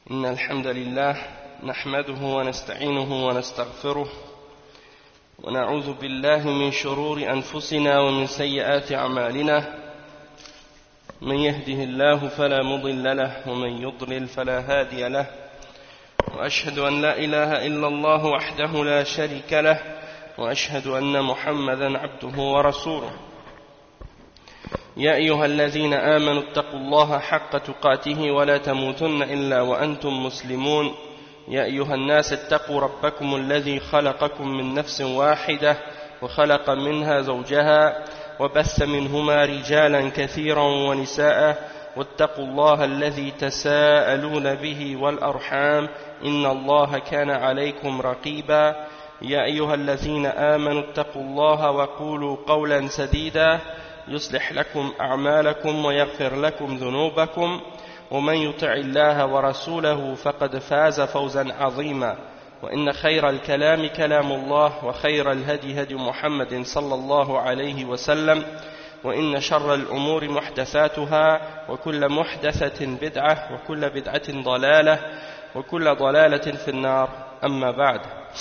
إن الحمد لله نحمده ونستعينه ونستغفره ونعوذ بالله من شرور أنفسنا ومن سيئات أعمالنا من يهده الله فلا مضل له ومن يضلل فلا هادي له وأشهد أن لا إله إلا الله وحده لا شريك له وأشهد أن محمدا عبده ورسوله يا أيها الذين آمنوا اتقوا الله حق تقاته ولا تموتن إلا وأنتم مسلمون يا أيها الناس اتقوا ربكم الذي خلقكم من نفس واحدة وخلق منها زوجها وبث منهما رجالا كثيرا ونساء واتقوا الله الذي تساءلون به والأرحام إن الله كان عليكم رقيبا يا أيها الذين آمنوا اتقوا الله وقولوا قولا سديدا يصلح لكم أعمالكم ويغفر لكم ذنوبكم ومن يطع الله ورسوله فقد فاز فوزا عظيما وإن خير الكلام كلام الله وخير الهدي هدي محمد صلى الله عليه وسلم وإن شر الأمور محدثاتها وكل محدثة بدعة وكل بدعة ضلالة وكل ضلالة في النار أما بعد.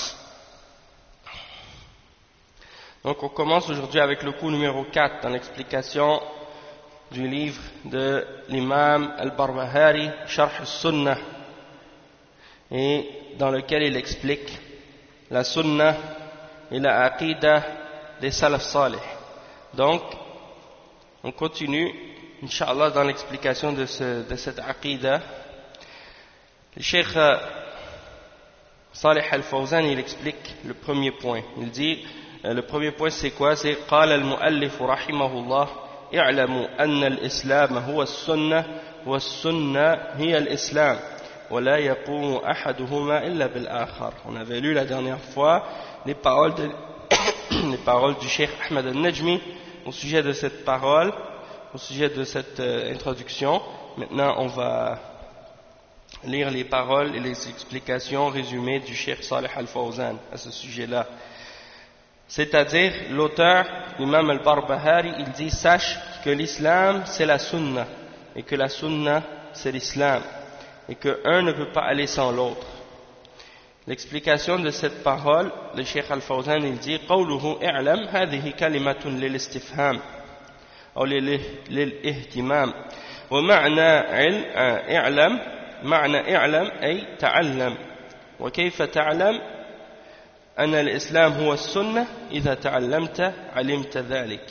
Donc on commence aujourd'hui avec le cours numéro 4 dans l'explication du livre de l'imam al-Barbahari, Sharh al-Sunnah, et dans lequel il explique la Sunnah et la Aqidah des Salaf Salih. Donc, on continue, Inch'Allah, dans l'explication de cette Aqidah. Le Cheikh Salih al-Fawzan, il explique le premier point. Il dit, le premier point c'est quoi? C'est قال المؤلف رحمه الله اعلموا أن الإسلام هو السنة والسنة هي الإسلام ولا يقوم أحدهما إلا بالآخر. On avait lu la dernière fois les paroles du Cheikh Ahmed al-Najmi au sujet de cette parole, au sujet de cette introduction. Maintenant on va lire les paroles et les explications résumées du Cheikh Salih al-Fawzan à ce sujet-là. C'est-à-dire, l'auteur, l'imam al-Barbahari, il dit, sache que l'islam c'est la sunna, et que la sunna c'est l'islam, et que un ne peut pas aller sans l'autre. L'explication de cette parole, le Cheikh al-Fawzan, il dit, قوله اعلم هذه كلمة للاستفهام أو للاهتمام ومعنى اعلم معنى اعلم أي تعلم وكيف تعلم أن الإسلام هو السنة إذا تعلمت علمت ذلك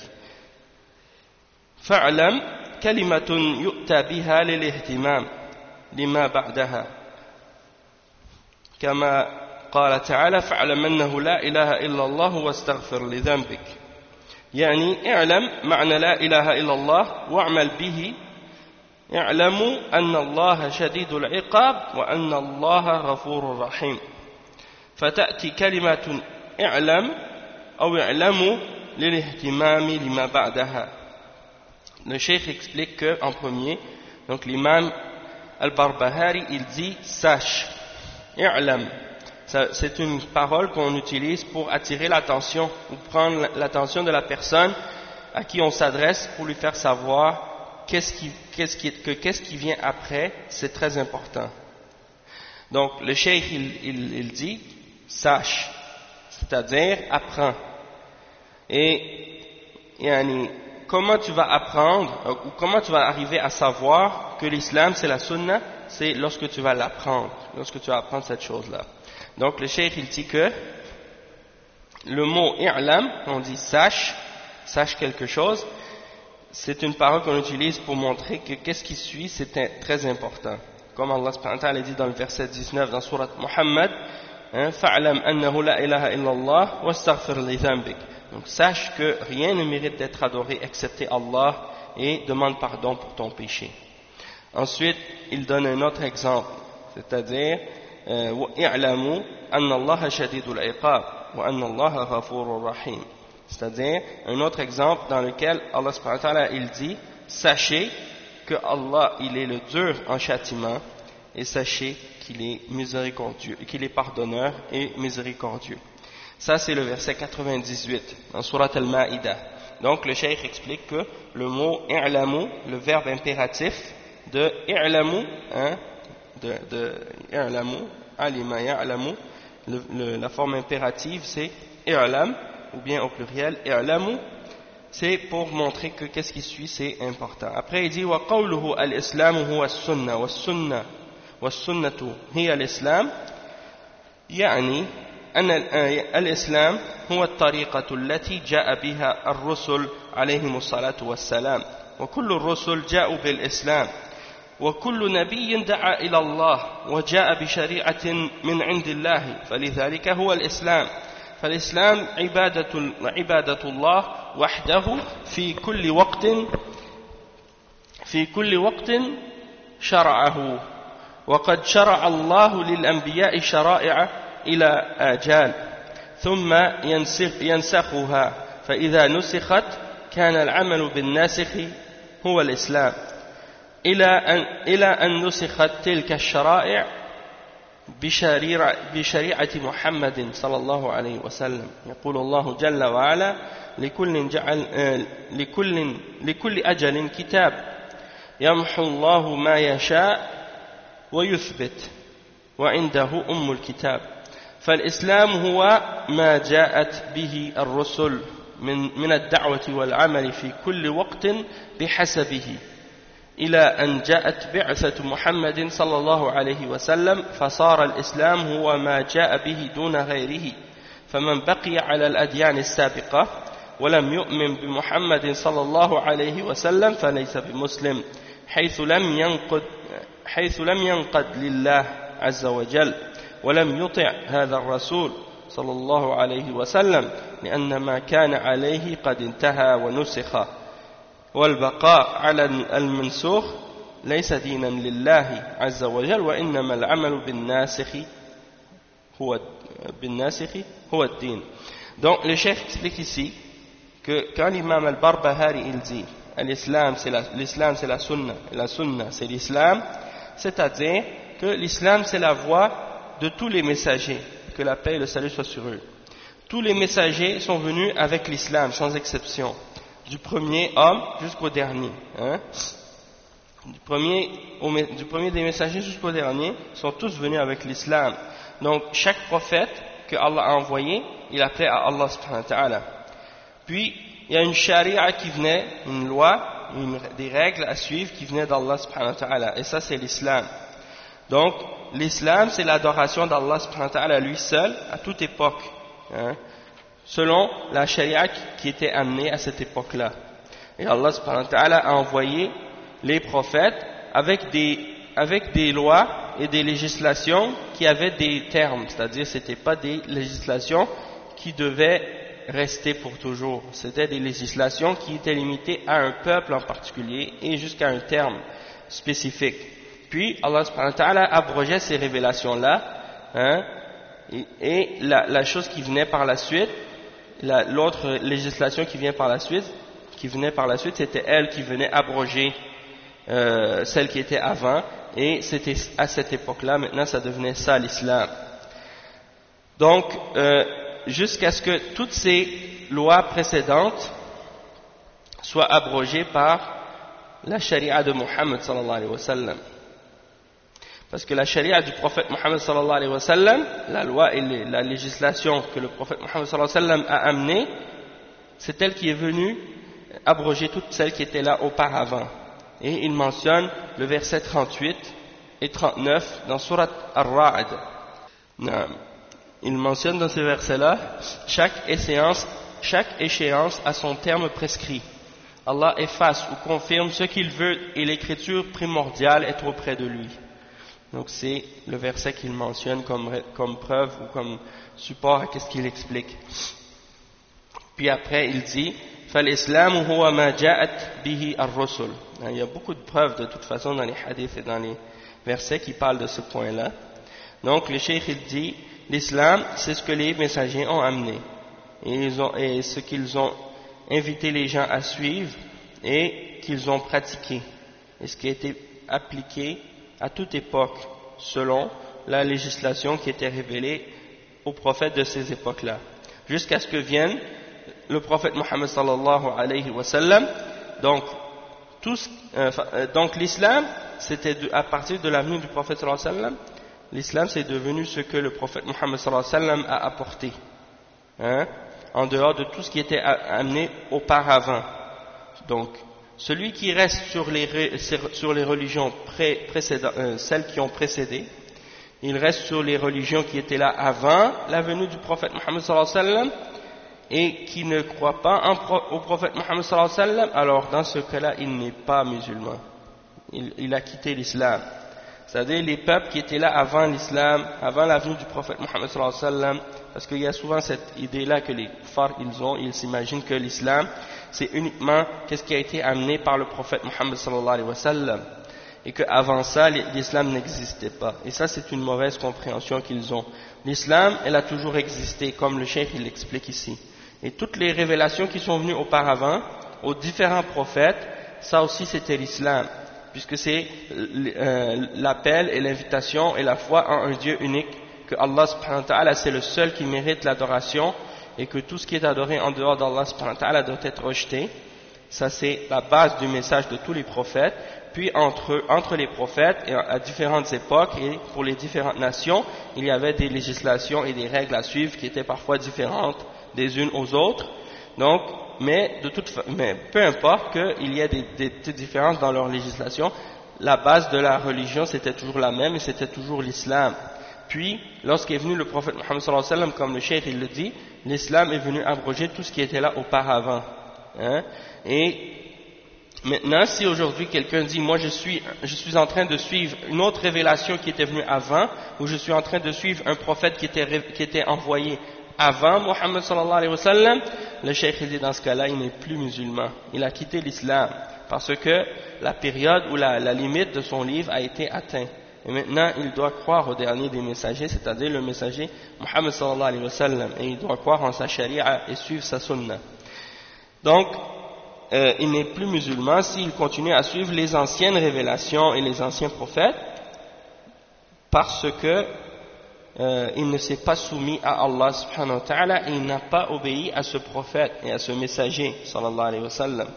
فاعلم كلمة يؤتى بها للاهتمام لما بعدها كما قال تعالى فاعلم أنه لا إله إلا الله واستغفر لذنبك يعني اعلم معنى لا إله إلا الله واعمل به اعلموا أن الله شديد العقاب وأن الله غفور رحيم فتأتي كلمة اعلم أو اعلموا للاهتمام لما بعدها. Le cheikh explique que, en premier, donc l'imam al-Barbahari, il dit sache, i'lam. C'est une parole qu'on utilise pour attirer l'attention ou prendre l'attention de la personne à qui on s'adresse pour lui faire savoir qu'est-ce qui vient après, c'est très important. Donc le cheikh il dit sache, c'est-à-dire apprends. Et comment tu vas apprendre ou comment tu vas arriver à savoir que l'islam c'est la sunna, c'est lorsque tu vas l'apprendre, lorsque tu vas apprendre cette chose-là. Donc le cheikh il dit que le mot i'lam, on dit sache quelque chose, c'est une parole qu'on utilise pour montrer que qu'est-ce qui suit c'est très important. Comme Allah subhanahu wa ta'ala dit dans le verset 19 dans surat Muhammad, fa'lam annahu la ilaha illallah wastaghfir li dhanbik. Donc sache que rien ne mérite d'être adoré excepté Allah et demande pardon pour ton péché. Ensuite, il donne un autre exemple, c'est-à-dire i'lamu anna Allah shadidul iqab wa anna Allah ghafurur rahim. C'est-à-dire un autre exemple dans lequel Allah subhanahu wa ta'ala il dit sachez que Allah il est le dur en châtiment et sachez qu'il est miséricordieux, qu'il est pardonneur et miséricordieux. Ça c'est le verset 98 dans Surat Al-Ma'idah. Donc le cheikh explique que le mot i'lamu, le verbe impératif de i'lamu, de i'lamu, alima ya'lamu, la forme impérative c'est i'lam, ou bien au pluriel i'lamu, c'est pour montrer que qu'est-ce qui suit c'est important. Après il dit wa qawluhu al-islamu huwa as-sunnah was-sunnatu hiya al-islam, يعني أن الإسلام هو الطريقة التي جاء بها الرسل عليهم الصلاة والسلام، وكل الرسل جاءوا بالإسلام، وكل نبي دعا إلى الله وجاء بشريعة من عند الله، فلذلك هو الإسلام. فالإسلام عبادة الله وحده في كل وقت شرعه، وقد شرع الله للأنبياء شرائع إلى آجال ثم ينسخها، فإذا نسخت كان العمل بالناسخ هو الإسلام، إلى أن نسخت تلك الشرائع بشريعة محمد صلى الله عليه وسلم. يقول الله جل وعلا لكل أجل كتاب يمحو الله ما يشاء ويثبت وعنده أم الكتاب. فالإسلام هو ما جاءت به الرسل من الدعوة والعمل في كل وقت بحسبه، إلى أن جاءت بعثة محمد صلى الله عليه وسلم، فصار الإسلام هو ما جاء به دون غيره. فمن بقي على الأديان السابقة ولم يؤمن بمحمد صلى الله عليه وسلم فليس بمسلم، حيث لم ينقد لله عز وجل ولم يطع هذا الرسول صلى الله عليه وسلم، لأن ما كان عليه قد انتهى ونسخ، والبقاء على المنسوخ ليس دينا لله عز وجل، وإنما العمل بالناسخ هو الدين. Donc le chef explique ici que quand l'imam al-Barbahari il dit l'islam c'est la sunna, et la sunna c'est l'islam, c'est-à-dire que l'islam c'est la voie de tous les messagers, que la paix et le salut soient sur eux. Tous les messagers sont venus avec l'islam sans exception, du premier homme jusqu'au dernier, hein? Du premier des messagers jusqu'au dernier sont tous venus avec l'islam. Donc chaque prophète que Allah a envoyé, il appelait à Allah subhanahu wa ta'ala. Puis il y a une charia qui venait, une loi, des règles à suivre qui venaient d'Allah subhanahu wa ta'ala, et ça c'est l'islam. Donc l'islam c'est l'adoration d'Allah subhanahu wa ta'ala lui seul à toute époque, hein, selon la charia qui était amenée à cette époque-là. Et Allah subhanahu wa ta'ala a envoyé les prophètes avec des lois et des législations qui avaient des termes, c'est-à-dire c'était pas des législations qui devaient rester pour toujours, c'était des législations qui étaient limitées à un peuple en particulier et jusqu'à un terme spécifique. Puis Allah subhanahu wa ta'ala abrogeait ces révélations-là, hein, et la chose qui venait par la suite, l'autre législation qui venait par la suite, c'était elle qui venait abroger celle qui était avant, et c'était à cette époque-là, maintenant ça devenait ça l'islam. Donc jusqu'à ce que toutes ces lois précédentes soient abrogées par la charia de Muhammad sallallahu alayhi wa sallam. Parce que la charia du prophète Muhammad sallallahu alayhi wa sallam, la loi et la législation que le prophète Muhammad sallallahu alayhi wa sallam a amenée, c'est elle qui est venue abroger toutes celles qui étaient là auparavant. Et il mentionne le verset 38 et 39 dans Surat Ar-Ra'd. Il mentionne dans ces versets-là chaque échéance a son terme prescrit. Allah efface ou confirme ce qu'il veut et l'écriture primordiale est auprès de lui. Donc c'est le verset qu'il mentionne comme preuve ou comme support à ce qu'il explique. Puis après il dit فَالْإِسْلَامُ هُوَ مَا جَاءَتْ بِهِ الرُّسُلُ. Il y a beaucoup de preuves de toute façon dans les hadiths et dans les versets qui parlent de ce point-là. Donc le cheikh il dit l'islam c'est ce que les messagers ont amené et ce qu'ils ont invité les gens à suivre et qu'ils ont pratiqué et ce qui a été appliqué à toute époque selon la législation qui était révélée aux prophètes de ces époques-là, jusqu'à ce que vienne le prophète Muhammad sallallahu alayhi wa sallam. Donc donc l'islam, c'était à partir de l'avenue du prophète sallallahu alayhi wa sallam, l'islam c'est devenu ce que le prophète Mohammed sallallahu alayhi wa sallam a apporté, hein, en dehors de tout ce qui était amené auparavant. Donc, celui qui reste sur les religions celles qui ont précédé, il reste sur les religions qui étaient là avant la venue du prophète Mohammed sallallahu alayhi wa sallam, et qui ne croit pas au prophète Mohammed sallallahu alayhi wa sallam, alors dans ce cas-là, il n'est pas musulman. Il a quitté l'islam. C'est-à-dire les peuples qui étaient là avant l'islam, avant la venue du prophète Mohammed sallallahu alayhi wa sallam, parce qu'il y a souvent cette idée-là que les kuffars ils s'imaginent que l'islam, c'est uniquement qu'est-ce qui a été amené par le prophète Mohammed sallallahu alayhi wa sallam, et qu'avant ça, l'islam n'existait pas. Et ça, c'est une mauvaise compréhension qu'ils ont. L'islam, elle a toujours existé, comme le cheikh il l'explique ici. Et toutes les révélations qui sont venues auparavant, aux différents prophètes, ça aussi c'était l'islam, puisque c'est l'appel et l'invitation et la foi en un Dieu unique, que Allah subhanahu wa ta'ala c'est le seul qui mérite l'adoration, et que tout ce qui est adoré en dehors d'Allah subhanahu wa ta'ala doit être rejeté. Ça c'est la base du message de tous les prophètes. Puis entre les prophètes, et à différentes époques et pour les différentes nations, il y avait des législations et des règles à suivre qui étaient parfois différentes des unes aux autres. Donc, mais peu importe qu'il y ait des différences dans leur législation, la base de la religion c'était toujours la même et c'était toujours l'islam. Puis, lorsqu'est venu le prophète Mohammed sallallahu alayhi wa sallam, comme le cheikh il le dit, l'islam est venu abroger tout ce qui était là auparavant. Hein? Et maintenant, si aujourd'hui quelqu'un dit, moi je suis en train de suivre une autre révélation qui était venue avant, ou je suis en train de suivre un prophète qui était envoyé avant Mohammed sallallahu alayhi wa sallam, le cheikh dit dans ce cas-là, il n'est plus musulman. Il a quitté l'islam, parce que la période ou la limite de son livre a été atteinte. Et maintenant, il doit croire au dernier des messagers, c'est-à-dire le messager Mohammed sallallahu alayhi wa sallam, et il doit croire en sa charia et suivre sa sunna. Donc, il n'est plus musulman s'il continue à suivre les anciennes révélations et les anciens prophètes, parce que il ne s'est pas soumis à Allah subhanahu wa ta'ala et il n'a pas obéi à ce prophète et à ce messager sallallahu alayhi wa sallam.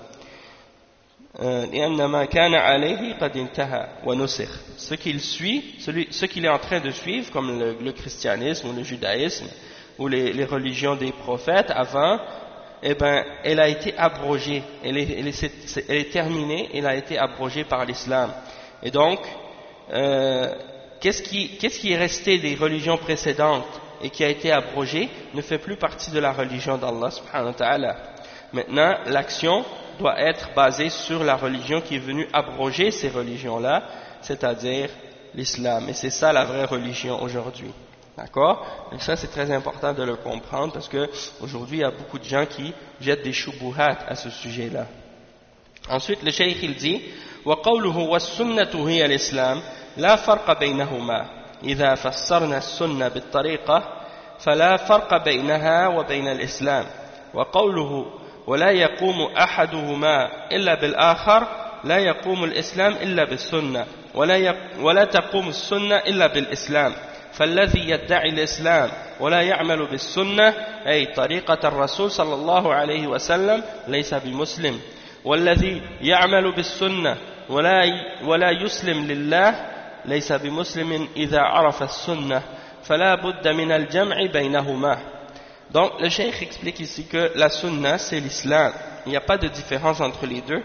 Ce qu'il suit, ce qu'il est en train de suivre, comme le christianisme ou le judaïsme ou les religions des prophètes avant, eh ben, elle a été abrogée, elle est terminée, elle a été abrogée par l'islam. Et donc, qu'est-ce qui est resté des religions précédentes et qui a été abrogé ne fait plus partie de la religion d'Allah subhanahu wa ta'ala. Maintenant, l'action doit être basée sur la religion qui est venue abroger ces religions-là, c'est-à-dire l'islam. Et c'est ça la vraie religion aujourd'hui. D'accord? Et ça c'est très important de le comprendre parce que aujourd'hui il y a beaucoup de gens qui jettent des shubuhat à ce sujet-là. Ensuite le cheikh il dit وَقَوْلُهُ وَالسُّنَّةُ هِيَ الْإِسْلَامِ لَا فَرْقَ بَيْنَهُمَا إِذَا فَسَّرْنَا السُّنَّةَ بِالطَّرِيقَةِ فَلَا فَرْقَ بَيْنَهَا وَبَيْنَ الْإِسْلَامِ وَقَوْلُهُ وَلَا يَقُومُ أَحَدُهُمَا إِلَّا بِالْآخَرِ لَا يَقُومُ الْإِسْلَامِ إِلَّا بِالسُّنَّةِ ولا تقوم السنة إلا بالإسلام فالذي يدعي الإسلام ولا يعمل بالسنة أي طريقة الرسول صلى الله عليه وسلم ليس بمسلم والذي يعمل بالسنة ولا يسلم لله ليس بمسلم إذا عرف السنة فلا بد من الجمع بينهما. Donc le cheikh explique ici que la sunna c'est l'islam, il n'y a pas de différence entre les deux.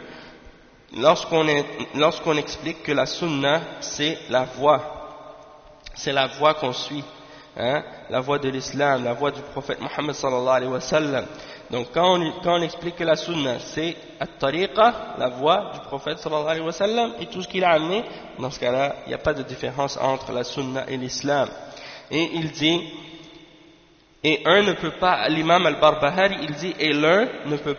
Lorsqu'on explique que la sunna c'est la voie qu'on suit, hein, la voie de l'islam, la voie du prophète Mohammed sallallahu alayhi wa sallam. Donc quand on explique que la sunna c'est at-tariqa, la voie du prophète sallallahu alayhi wa sallam et tout ce qu'il a amené, dans ce cas-là il n'y a pas de différence entre la sunna et l'islam. Et il dit, et un ne peut pas, l'imam al-Barbahari il dit, et l'un ne peut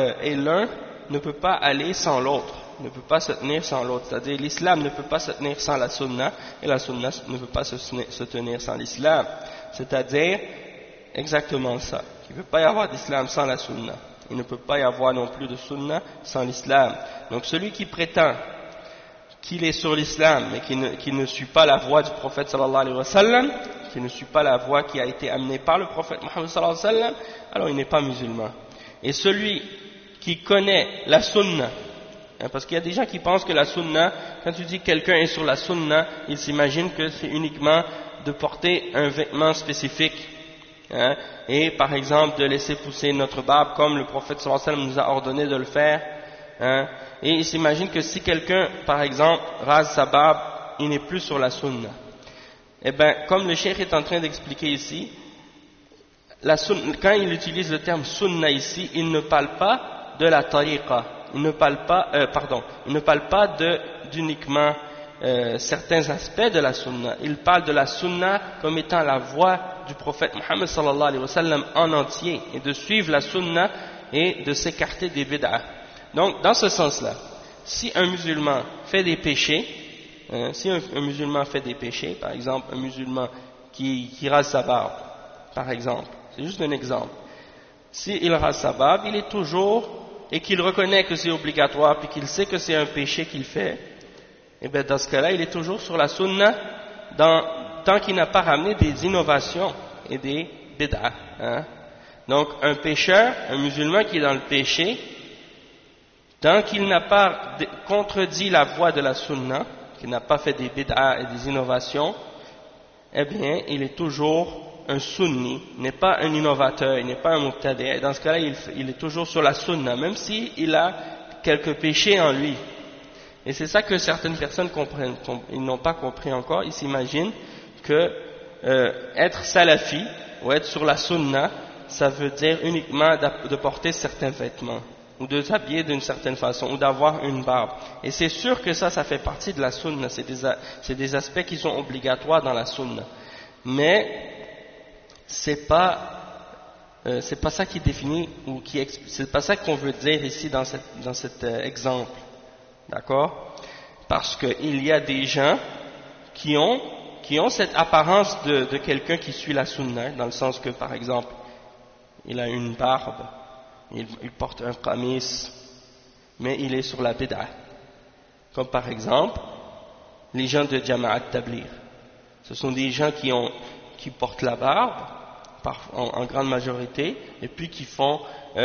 pas aller sans l'autre, ne peut pas se tenir sans l'autre. C'est-à-dire l'islam ne peut pas se tenir sans la sunna et la sunna ne peut pas se tenir sans l'islam. C'est-à-dire exactement ça. Il ne peut pas y avoir d'islam sans la sunna. Il ne peut pas y avoir non plus de sunna sans l'islam. Donc celui qui prétend qu'il est sur l'islam mais qui ne suit pas la voie du prophète sallallahu alayhi wa sallam, qui ne suit pas la voie qui a été amenée par le prophète Mohammed sallallahu alayhi wa sallam, alors il n'est pas musulman. Et celui qui connaît la sunna Parce qu'il y a des gens qui pensent que la sunna, quand tu dis que quelqu'un est sur la sunna, ils s'imaginent que c'est uniquement de porter un vêtement spécifique, hein, et par exemple de laisser pousser notre barbe comme le prophète sallallahu alayhi wa sallam nous a ordonné de le faire, hein, et ils s'imaginent que si quelqu'un par exemple rase sa barbe, il n'est plus sur la sunna. Eh bien, comme le cheikh est en train d'expliquer ici, quand il utilise le terme sunna ici, il ne parle pas de la tariqa, il ne parle pas d'uniquement certains aspects de la sunna. Il parle de la sunna comme étant la voie du prophète Muhammad sallallahu alayhi wa sallam en entier, et de suivre la sunna et de s'écarter des bid'ah. Donc, dans ce sens-là, si un musulman fait des péchés, un musulman fait des péchés, par exemple, un musulman qui rase sa barbe, par exemple, c'est juste un exemple. S'il rase sa barbe, il est toujours, et qu'il reconnaît que c'est obligatoire, puis qu'il sait que c'est un péché qu'il fait, et bien dans ce cas-là, il est toujours sur la sunna, tant qu'il n'a pas ramené des innovations et des bid'ah. Hein. Donc, un pécheur, un musulman qui est dans le péché, tant qu'il n'a pas contredit la voie de la sunna, qu'il n'a pas fait des bid'ah et des innovations, eh bien, il est toujours un sunni, n'est pas un innovateur, il n'est pas un mubtadi'. Dans ce cas-là, il est toujours sur la sunna, même s'il a quelques péchés en lui. Et c'est ça que certaines personnes comprennent, ils n'ont pas compris encore. Ils s'imaginent que être salafi ou être sur la sunna, ça veut dire uniquement de porter certains vêtements, ou de s'habiller d'une certaine façon, ou d'avoir une barbe. Et c'est sûr que ça fait partie de la sunna, c'est des aspects qui sont obligatoires dans la sunna. Mais c'est pas ça qui définit, c'est pas ça qu'on veut dire ici dans cet exemple. D'accord? Parce qu'il y a des gens qui ont cette apparence de quelqu'un qui suit la sunna, dans le sens que, par exemple, il a une barbe, il porte un qamis, mais il est sur la bid'ah. Comme par exemple, les gens de Jama'at Tabligh. Ce sont des gens qui portent la barbe, en grande majorité, et puis qui font,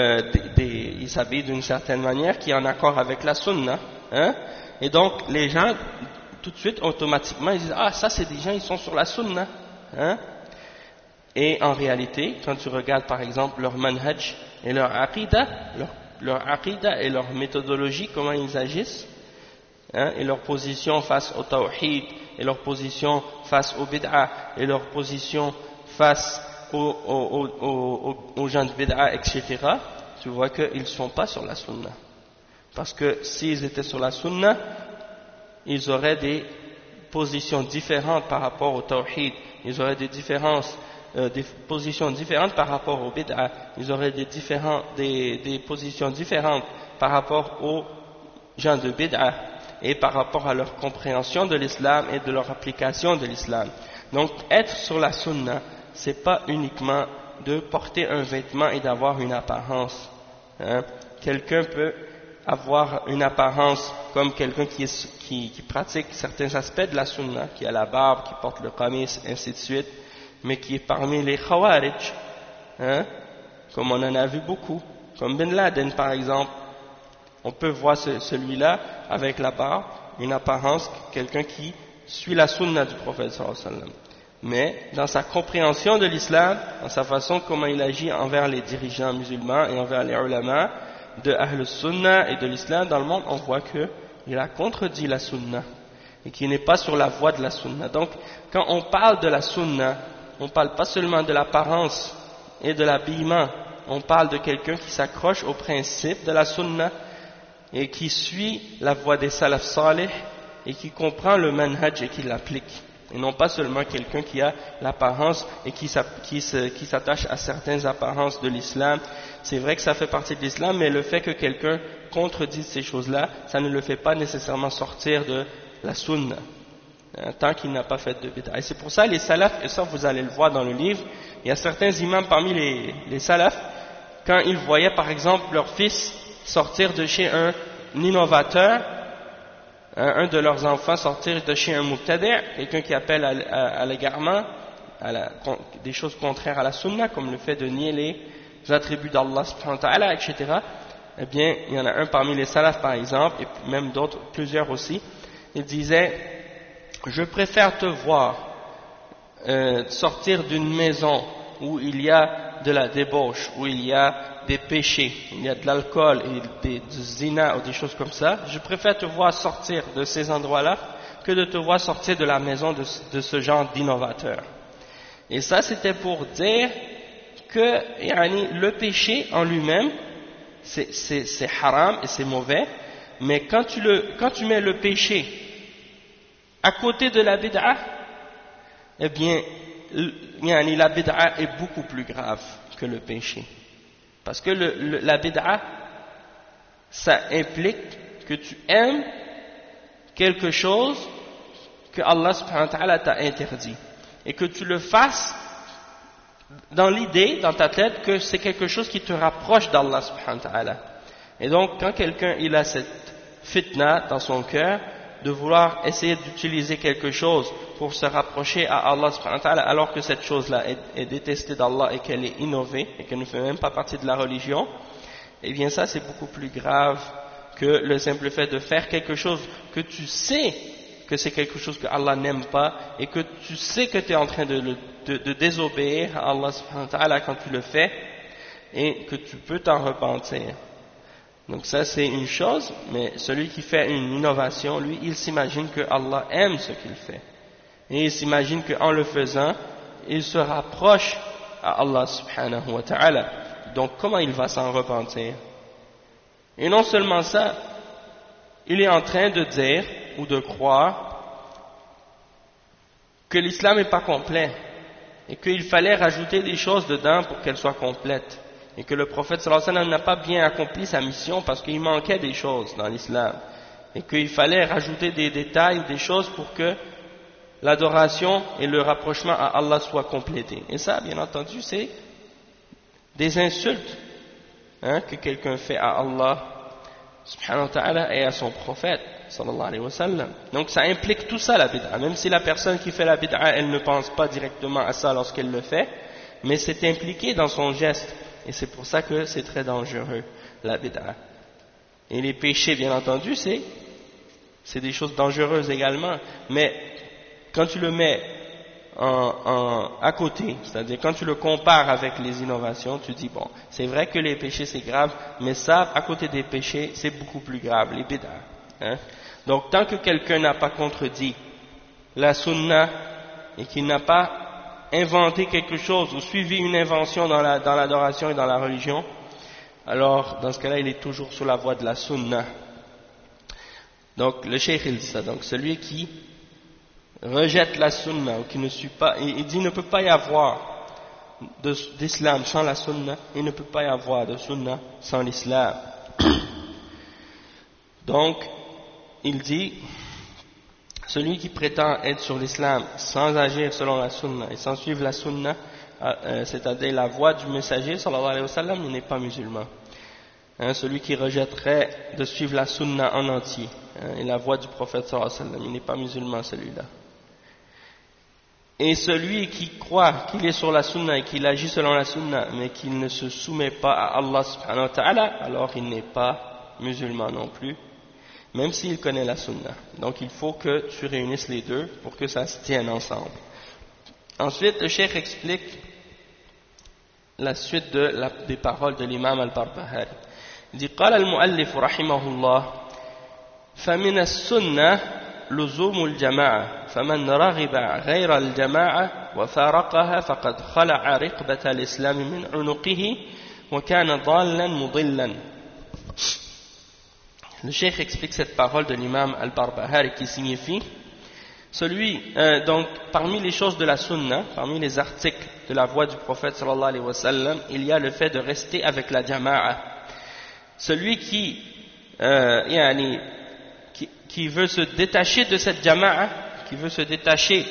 ils s'habillent d'une certaine manière qui est en accord avec la sunna. Hein? Et donc, les gens, tout de suite, automatiquement, ils disent, ah, ça c'est des gens, ils sont sur la sunna. Hein? Et en réalité, quand tu regardes par exemple leur manhaj et leur aqidah et leur méthodologie, comment ils agissent, hein, et leur position face au tawhid, et leur position face au bid'ah, et leur position face aux gens de bid'ah, etc., tu vois qu'ils ne sont pas sur la sunna. Parce que s'ils étaient sur la sunna, ils auraient des positions différentes par rapport au tawhid, ils auraient des positions différentes par rapport au bid'ah, ils auraient des positions différentes par rapport aux gens de bid'ah et par rapport à leur compréhension de l'islam et de leur application de l'islam. Donc être sur la sunna, c'est pas uniquement de porter un vêtement et d'avoir une apparence. Hein. Quelqu'un peut avoir une apparence comme quelqu'un qui pratique certains aspects de la sunna, qui a la barbe, qui porte le qamis, ainsi de suite, mais qui est parmi les khawarij, hein, comme on en a vu beaucoup, comme Ben Laden par exemple. On peut voir celui-là avec la barbe, une apparence, quelqu'un qui suit la sunna du prophète sallallahu alayhi wa sallam. Mais dans sa compréhension de l'islam, dans sa façon comment il agit envers les dirigeants musulmans et envers les ulama de Ahl Sunna et de l'islam dans le monde, on voit qu'il a contredit la sunna et qu'il n'est pas sur la voie de la sunna. Donc, quand on parle de la sunna, on ne parle pas seulement de l'apparence et de l'habillement, on parle de quelqu'un qui s'accroche aux principes de la sunna et qui suit la voie des salaf salih et qui comprend le manhaj et qui l'applique. Et non pas seulement quelqu'un qui a l'apparence et qui s'attache à certaines apparences de l'islam. C'est vrai que ça fait partie de l'islam, mais le fait que quelqu'un contredise ces choses-là, ça ne le fait pas nécessairement sortir de la sunna, tant qu'il n'a pas fait de bid'ah. Et c'est pour ça les salafs, et ça vous allez le voir dans le livre, il y a certains imams parmi les salafs, quand ils voyaient par exemple leur fils sortir de chez un innovateur, un de leurs enfants sortir de chez un mubtadi', quelqu'un qui appelle à l'égarement, des choses contraires à la sunna, comme le fait de nier les attributs d'Allah subhanahu wa ta'ala, etc. eh bien, il y en a un parmi les salafs par exemple, et même d'autres, plusieurs aussi, il disait, je préfère te voir sortir d'une maison où il y a de la débauche, où il y a des péchés, il y a de l'alcool et du zina ou des choses comme ça, je préfère te voir sortir de ces endroits-là que de te voir sortir de la maison de ce genre d'innovateur. Et ça, c'était pour dire que le péché en lui-même, c'est haram et c'est mauvais, mais quand tu mets le péché à côté de la bid'a, eh bien, la bid'a est beaucoup plus grave que le péché. Parce que la bid'a, ça implique que tu aimes quelque chose que Allah subhanahu wa ta'ala t'a interdit. Et que tu le fasses dans l'idée, dans ta tête, que c'est quelque chose qui te rapproche d'Allah subhanahu wa ta'ala. Et donc, quand quelqu'un il a cette fitna dans son cœur, de vouloir essayer d'utiliser quelque chose pour se rapprocher à Allah subhanahu wa ta'ala, alors que cette chose-là est détestée d'Allah et qu'elle est innovée, et qu'elle ne fait même pas partie de la religion, eh bien ça c'est beaucoup plus grave que le simple fait de faire quelque chose que tu sais que c'est quelque chose que Allah n'aime pas, et que tu sais que tu es en train de désobéir à Allah subhanahu wa ta'ala quand tu le fais, et que tu peux t'en repentir. Donc ça c'est une chose, mais celui qui fait une innovation, lui, il s'imagine que Allah aime ce qu'il fait. Et il s'imagine qu'en le faisant, il se rapproche à Allah subhanahu wa ta'ala. Donc comment il va s'en repentir? Et non seulement ça, il est en train de dire ou de croire que l'islam n'est pas complet et qu'il fallait rajouter des choses dedans pour qu'elle soit complète. Et que le prophète sallallahu alayhi wa sallam n'a pas bien accompli sa mission parce qu'il manquait des choses dans l'islam. Et qu'il fallait rajouter des détails, des choses pour que l'adoration et le rapprochement à Allah soient complétés. Et ça, bien entendu, c'est des insultes que quelqu'un fait à Allah subhanahu wa ta'ala et à son prophète sallallahu alayhi wa sallam. Donc ça implique tout ça la bid'a. Même si la personne qui fait la bid'a, elle ne pense pas directement à ça lorsqu'elle le fait, mais c'est impliqué dans son geste. Et c'est pour ça que c'est très dangereux, la bid'a. Et les péchés, bien entendu, c'est des choses dangereuses également. Mais quand tu le mets à côté, c'est-à-dire quand tu le compares avec les innovations, tu dis, bon, c'est vrai que les péchés c'est grave, mais ça, à côté des péchés, c'est beaucoup plus grave, les bid'a. Donc, tant que quelqu'un n'a pas contredit la sunna et qu'il n'a pas inventé quelque chose ou suivi une invention dans l'adoration et dans la religion, alors dans ce cas-là il est toujours sur la voie de la sunna. Donc le cheikh il dit ça, donc celui qui rejette la sunna ou qui ne suit pas, il dit il ne peut pas y avoir d'islam sans la sunna, il ne peut pas y avoir de sunna sans l'islam. Donc il dit celui qui prétend être sur l'islam sans agir selon la sunna et sans suivre la sunna, c'est-à-dire la voie du messager sallallahu alayhi wa sallam, il n'est pas musulman. Celui qui rejetterait de suivre la sunna en entier et la voie du prophète sallallahu alayhi wa sallam, il n'est pas musulman celui-là. Et celui qui croit qu'il est sur la sunna et qu'il agit selon la sunna mais qu'il ne se soumet pas à Allah subhanahu wa ta'ala, alors il n'est pas musulman non plus, même s'il connaît la sunna. Donc il faut que tu réunisses les deux pour que ça se tienne ensemble. Ensuite, le cheikh explique la suite des paroles de l'imam al-Barbahari. Il dit, قال المؤلف رحمه الله فمن السنة لزوم الجماعة فمن رغب غير الجماعة وفارقها فقد خلع رقبة الإسلام من عنقه وكان ضالا مضلا. Le cheikh explique cette parole de l'imam al-Barbahari qui signifie donc parmi les choses de la sunna, parmi les articles de la voie du prophète sallallahu alayhi wa sallam, il y a le fait de rester avec la jama'a. Celui qui veut se détacher de cette jama'a, qui veut se détacher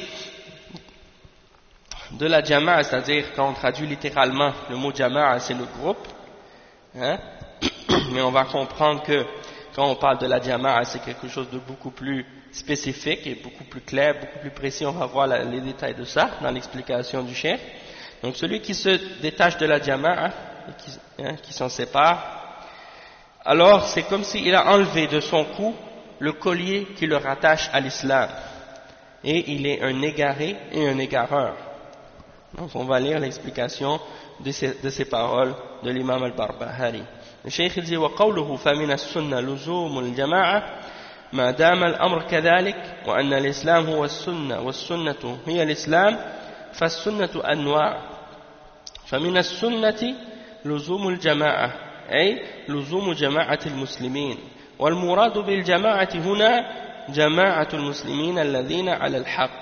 de la jama'a, c'est-à-dire quand on traduit littéralement le mot jama'a c'est le groupe, mais on va comprendre que quand on parle de la jama'a, c'est quelque chose de beaucoup plus spécifique et beaucoup plus clair, beaucoup plus précis. On va voir les détails de ça dans l'explication du cheikh. Donc celui qui se détache de la jama'a et qui s'en sépare, alors c'est comme s'il a enlevé de son cou le collier qui le rattache à l'islam. Et il est un égaré et un égareur. Donc on va lire l'explication de ces paroles de l'imam al-Barbahari. Le cheikh dit وقوله فمن السنة لزوم الجماعة ما دام الأمر كذلك وأن الإسلام هو السنة والسنة هي الإسلام فالسنة أنواع فمن السنة لزوم الجماعة أي لزوم جماعة المسلمين والمراد بالجماعة هنا جماعة المسلمين الذين على الحق.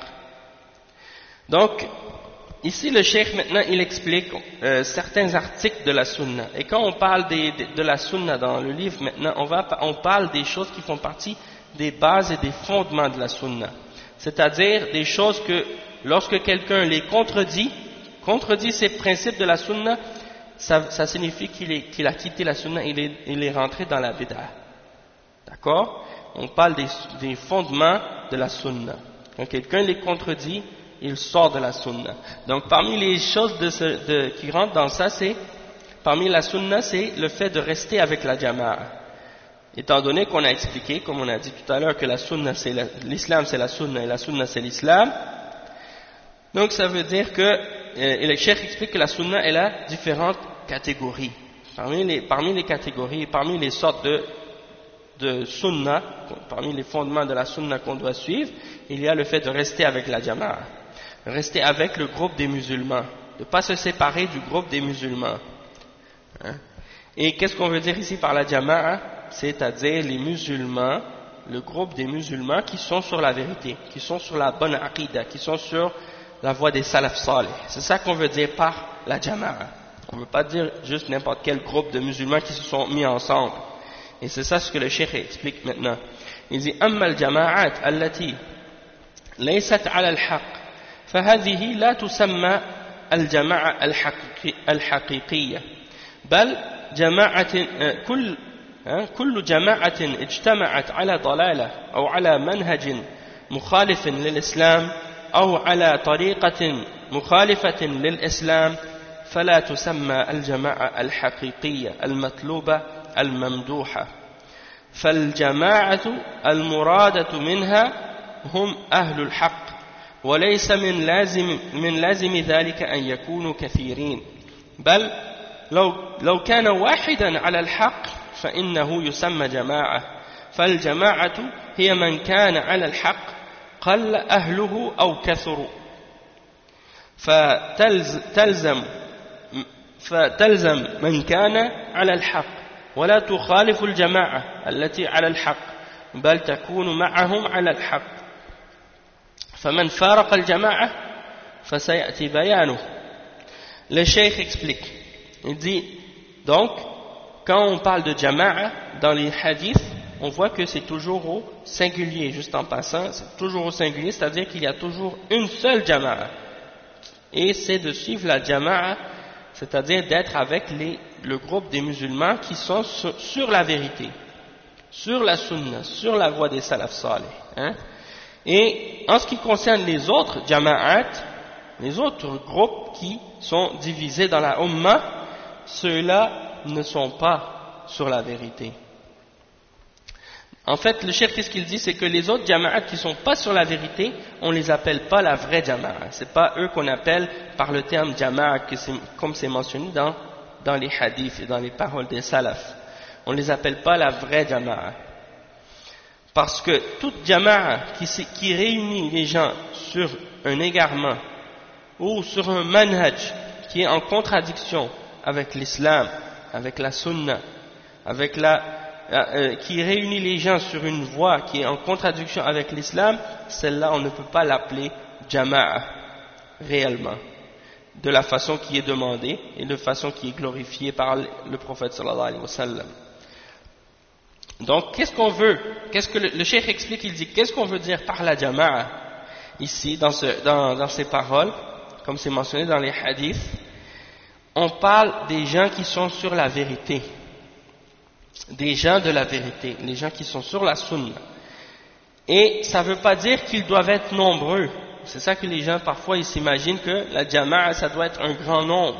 Donc ici le cheikh maintenant il explique certains articles de la sunna, et quand on parle de la sunna dans le livre maintenant on parle des choses qui font partie des bases et des fondements de la sunna, c'est-à-dire des choses que lorsque quelqu'un les contredit ces principes de la sunna, ça signifie qu'il a quitté la sunna, il est rentré dans la bid'ah. D'accord? On parle des fondements de la sunna. Quand quelqu'un les contredit, il sort de la sunna. Donc parmi les choses qui rentrent dans ça, parmi la sunna, c'est le fait de rester avec la jama'a. Étant donné qu'on a expliqué, comme on a dit tout à l'heure, que la sunna l'islam c'est la sunna et la sunna c'est l'islam, donc ça veut dire que, et le cheikh explique que la sunna elle a différentes catégories. Parmi les catégories, parmi les sortes de sunna, parmi les fondements de la sunna qu'on doit suivre, il y a le fait de rester avec la jama'a, rester avec le groupe des musulmans, de ne pas se séparer du groupe des musulmans. Hein? Et qu'est-ce qu'on veut dire ici par la jama'a? C'est-à-dire les musulmans, le groupe des musulmans qui sont sur la vérité, qui sont sur la bonne aqidah, qui sont sur la voie des salaf salih. C'est ça qu'on veut dire par la jama'a. On ne veut pas dire juste n'importe quel groupe de musulmans qui se sont mis ensemble. Et c'est ça ce que le cheikh explique maintenant. Il dit أما الجماعات التي ليست على الحق فهذه لا تسمى الجماعة الحقيقية بل جماعة كل جماعة اجتمعت على ضلالة أو على منهج مخالف للإسلام أو على طريقة مخالفة للإسلام فلا تسمى الجماعة الحقيقية المطلوبة الممدوحة فالجماعة المرادة منها هم أهل الحق وليس من لازم ذلك أن يكونوا كثيرين بل لو كان واحدا على الحق فإنه يسمى جماعة فالجماعة هي من كان على الحق قل أهله أو كثروا فتلزم من كان على الحق ولا تخالف الجماعة التي على الحق بل تكون معهم على الحق فمن فارق الجماعة فسيأتي بيانه. Le cheikh explique, il dit donc quand on parle de jama'a dans les hadiths, on voit que c'est toujours au singulier, juste en passant, c'est toujours au singulier, c'est-à-dire qu'il y a toujours une seule jama'a, et c'est de suivre la jama'a, c'est-à-dire d'être avec le groupe des musulmans qui sont sur la vérité, sur la sunna, sur la voie des salaf salih. Hein? Et en ce qui concerne les autres jama'at, les autres groupes qui sont divisés dans la ummah, ceux-là ne sont pas sur la vérité. En fait, le cheikh, qu'est-ce qu'il dit? C'est que les autres jama'at qui ne sont pas sur la vérité, on ne les appelle pas la vraie jama'a. Ce n'est pas eux qu'on appelle par le terme jama'a, comme c'est mentionné dans les hadiths et dans les paroles des salafs. On ne les appelle pas la vraie jama'a. Parce que toute jama'a qui réunit les gens sur un égarement ou sur un manhaj qui est en contradiction avec l'islam, avec la sunna, qui réunit les gens sur une voie qui est en contradiction avec l'islam, celle-là on ne peut pas l'appeler jama'a réellement, de la façon qui est demandée et de façon qui est glorifiée par le prophète sallallahu alayhi wa sallam. Donc qu'est-ce qu'on veut, qu'est-ce que le cheikh explique, il dit qu'est-ce qu'on veut dire par la jama'a ici dans ces paroles, comme c'est mentionné dans les hadiths. On parle des gens qui sont sur la vérité, des gens de la vérité, les gens qui sont sur la sunna. Et ça ne veut pas dire qu'ils doivent être nombreux. C'est ça que les gens parfois ils s'imaginent que la jama'a ça doit être un grand nombre.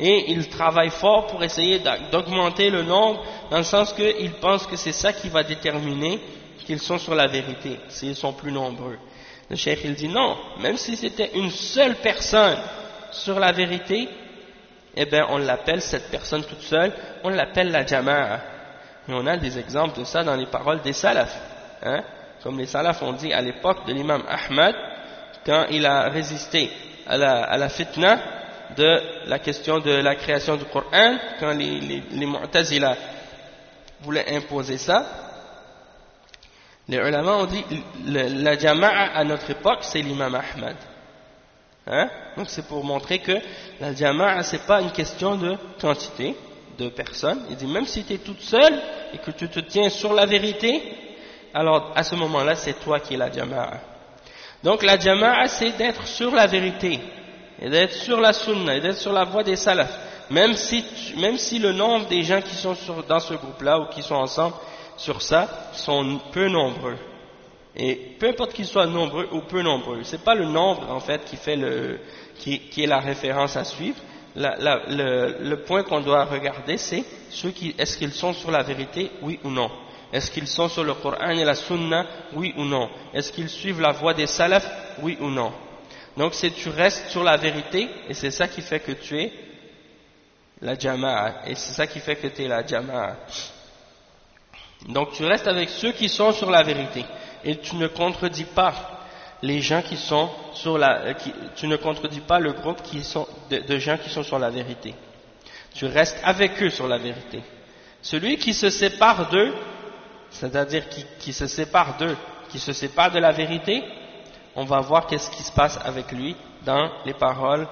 et ils travaillent fort pour essayer d'augmenter le nombre, dans le sens qu'ils pensent que c'est ça qui va déterminer qu'ils sont sur la vérité, s'ils sont plus nombreux. Le cheikh il dit non, même si c'était une seule personne sur la vérité, eh bien on l'appelle, cette personne toute seule, on l'appelle la jama'a. Et on a des exemples de ça dans les paroles des salafs, hein? Comme les salafs ont dit à l'époque de l'imam Ahmad, quand il a résisté à la fitna de la question de la création du Coran, quand les Mu'tazila voulaient imposer ça, les ulama ont dit la jama'a à notre époque c'est l'imam Ahmad, hein? Donc c'est pour montrer que la jama'a c'est pas une question de quantité de personnes. Il dit même si tu es toute seule et que tu te tiens sur la vérité, alors à ce moment-là c'est toi qui es la jama'a. Donc la jama'a c'est d'être sur la vérité et d'être sur la sunna et d'être sur la voie des salafs, même si le nombre des gens qui sont dans ce groupe-là ou qui sont ensemble sur ça sont peu nombreux. Et peu importe qu'ils soient nombreux ou peu nombreux, c'est pas le nombre en fait qui est la référence à suivre. Le point qu'on doit regarder c'est est-ce qu'ils sont sur la vérité, oui ou non. Est-ce qu'ils sont sur le Coran et la Sunna, oui ou non. Est-ce qu'ils suivent la voie des salafs, oui ou non. Donc tu restes sur la vérité et c'est ça qui fait que tu es la jama'a, et c'est ça qui fait que tu es la jama'a. Donc tu restes avec ceux qui sont sur la vérité et tu ne contredis pas les gens qui sont sur tu ne contredis pas le groupe de gens qui sont sur la vérité. Tu restes avec eux sur la vérité. Celui qui se sépare d'eux, c'est-à-dire qui se sépare d'eux, qui se sépare de la vérité, on va voir qu'est-ce qui se passe avec lui dans les paroles,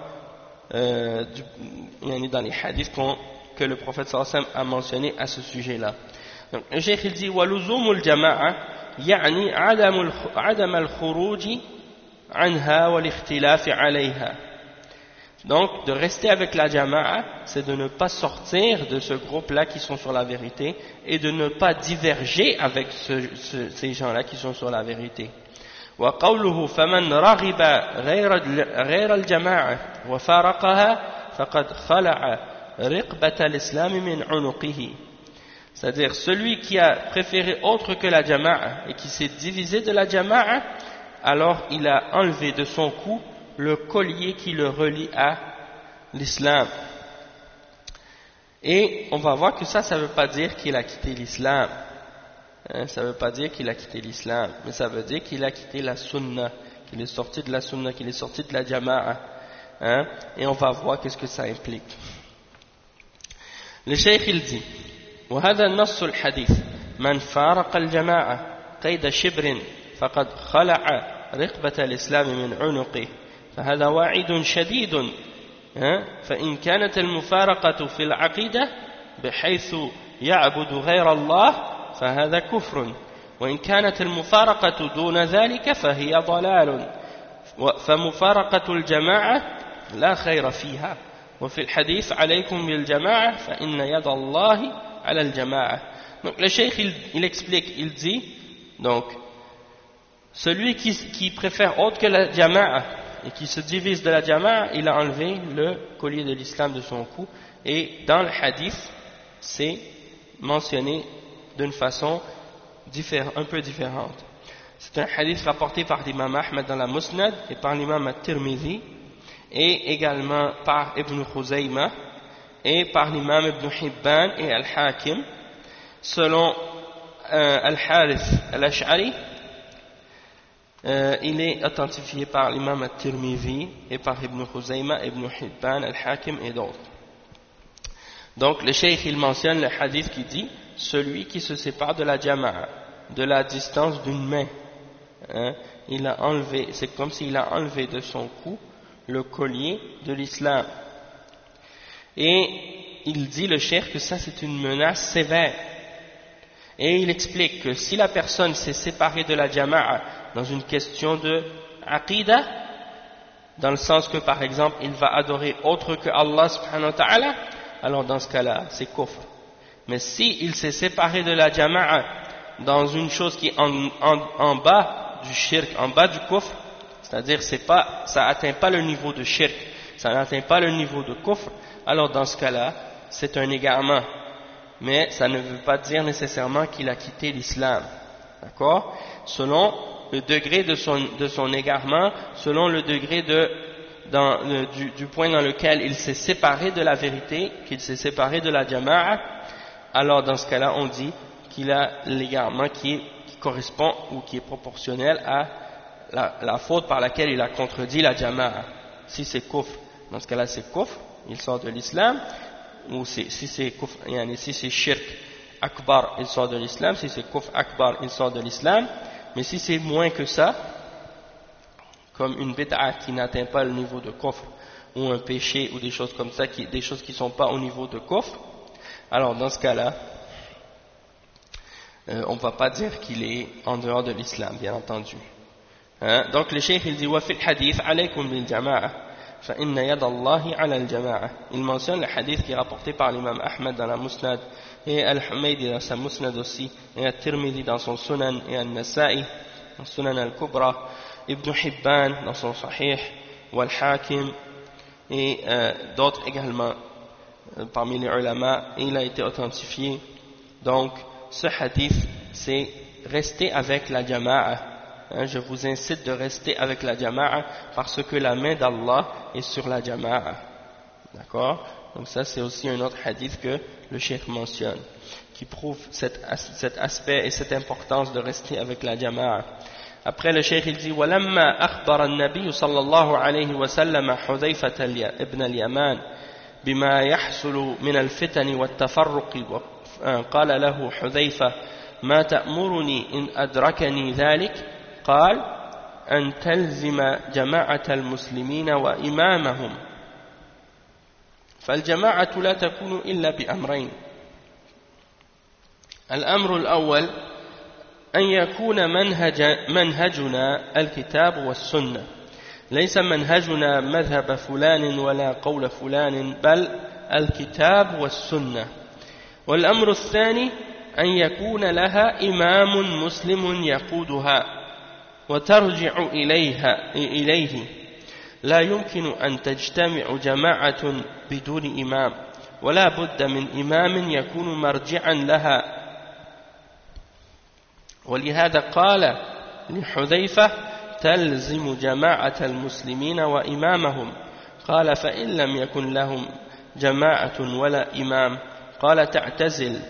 dans les hadiths que le prophète sallallahu alayhi wa sallam a mentionné à ce sujet-là. Donc le cheikh il dit وَلُزُومُ الْجَمَاعَةِ يعني عدم الخروج عنها والاختلاف عليها. Donc de rester avec la jama'a, c'est de ne pas sortir de ce groupe-là qui sont sur la vérité et de ne pas diverger avec ces gens-là qui sont sur la vérité. وقوله فمن رغب غير الجماعة وفارقها فقد خلع رقبة الإسلام من عنقه. C'est-à-dire celui qui a préféré autre que la jama'a et qui s'est divisé de la jama'a, alors il a enlevé de son cou le collier qui le relie à l'islam. Et on va voir que ça ne veut pas dire qu'il a quitté l'islam. Ça ne veut pas dire qu'il a quitté l'islam, mais ça veut dire qu'il a quitté la sunna, qu'il est sorti de la sunna, qu'il est sorti de la jama'a. Et on va voir qu'est-ce que ça implique. Le cheikh il dit وهذا النص الحديث من فارق الجماعة قيد شبر فقد خلع رقبة الإسلام من عنقه فهذا وعيد شديد فإن كانت المفارقة في العقيدة بحيث يعبد غير الله فهذا كفر وإن كانت المفارقة دون ذلك فهي ضلال فمفارقة الجماعة لا خير فيها وفي الحديث عليكم بالجماعة فإن يد الله على الجماعة. Donc le cheikh il explique, il dit donc celui qui préfère autre que la jama'a et qui se divise de la jama'a, il a enlevé le collier de l'islam de son cou, et dans le hadith c'est mentionné d'une façon un peu différente. C'est un hadith rapporté par l'imam Ahmad dans la Musnad et par l'imam At-Tirmidhi et également par Ibn Khuzayma et par l'imam Ibn Hibban et Al-Hakim, selon Al-Harith Al-Ash'ari. Il est authentifié par l'imam At-Tirmidhi et par Ibn Khuzayma, Ibn Hibban, Al-Hakim et d'autres. Donc le cheikh il mentionne le hadith qui dit celui qui se sépare de la jama'a, de la distance d'une main, il a enlevé, c'est comme s'il a enlevé de son cou le collier de l'islam. Et il dit le cheikh que ça c'est une menace sévère. Et il explique que si la personne s'est séparée de la jama'a dans une question de aqidah, dans le sens que par exemple il va adorer autre que Allah subhanahu wa ta'ala, alors dans ce cas-là c'est kufr. Mais si il s'est séparé de la jama'a dans une chose qui est en bas du shirk, en bas du kufr, c'est-à-dire ça atteint pas le niveau de shirk, ça n'atteint pas le niveau de kufr, alors dans ce cas-là, c'est un égarement. Mais ça ne veut pas dire nécessairement qu'il a quitté l'islam. D'accord? Selon le degré de son égarement, selon le degré du point dans lequel il s'est séparé de la vérité, qu'il s'est séparé de la jama'a, alors dans ce cas-là, on dit qu'il a l'égarement qui correspond ou qui est proportionnel à la faute par laquelle il a contredit la jama'a. Si c'est kufr, dans ce cas-là c'est kufr, il sort de l'islam, ou si c'est kufr, si c'est shirk akbar, il sort de l'islam, si c'est kufr akbar, il sort de l'islam, mais si c'est moins que ça, comme une bid'a qui n'atteint pas le niveau de kufr, ou un péché, ou des choses comme ça, des choses qui ne sont pas au niveau de kufr, alors dans ce cas-là, on ne va pas dire qu'il est en dehors de l'islam, bien entendu. Donc le cheikh il dit وفي الحديث عليكم بالجماعة فإن يد الله على الجماعة. Il mentionne le hadith qui est rapporté par l'imam Ahmed dans la Musnad et Al-Humaydi dans sa Musnad aussi et Al-Tirmidhi dans son Sunan et Al-Nasa'i dans Sunan Al-Kubra, Ibn Hibban dans son Sahih Wal-Hakim et d'autres également parmi les ulama, et il a été authentifié. Donc ce hadith c'est rester avec la jama'a. Je vous incite de rester avec la jama'a parce que la main d'Allah est sur la jama'a. D'accord? Donc ça c'est aussi un autre hadith que le cheikh mentionne qui prouve cet aspect et cette importance de rester avec la jama'a. Après le cheikh il dit وَلَمَّا أخبر النبي صلى الله عليه وسلم حذيفة ابن اليمان بما يحصل من الفتن والتفرق قال له حذيفة ما تأمرني إن أدركني ذلك قال أن تلزم جماعة المسلمين وإمامهم فالجماعة لا تكون إلا بأمرين. الأمر الأول أن يكون منهجنا الكتاب والسنة، ليس منهجنا مذهب فلان ولا قول فلان بل الكتاب والسنة. والأمر الثاني أن يكون لها إمام مسلم يقودها وترجع إليه. لا يمكن أن تجتمع جماعة بدون إمام، ولا بد من إمام يكون مرجعا لها. ولهذا قال لحذيفة تلزم جماعة المسلمين وإمامهم. قال فإن لم يكن لهم جماعة ولا إمام قال تعتزل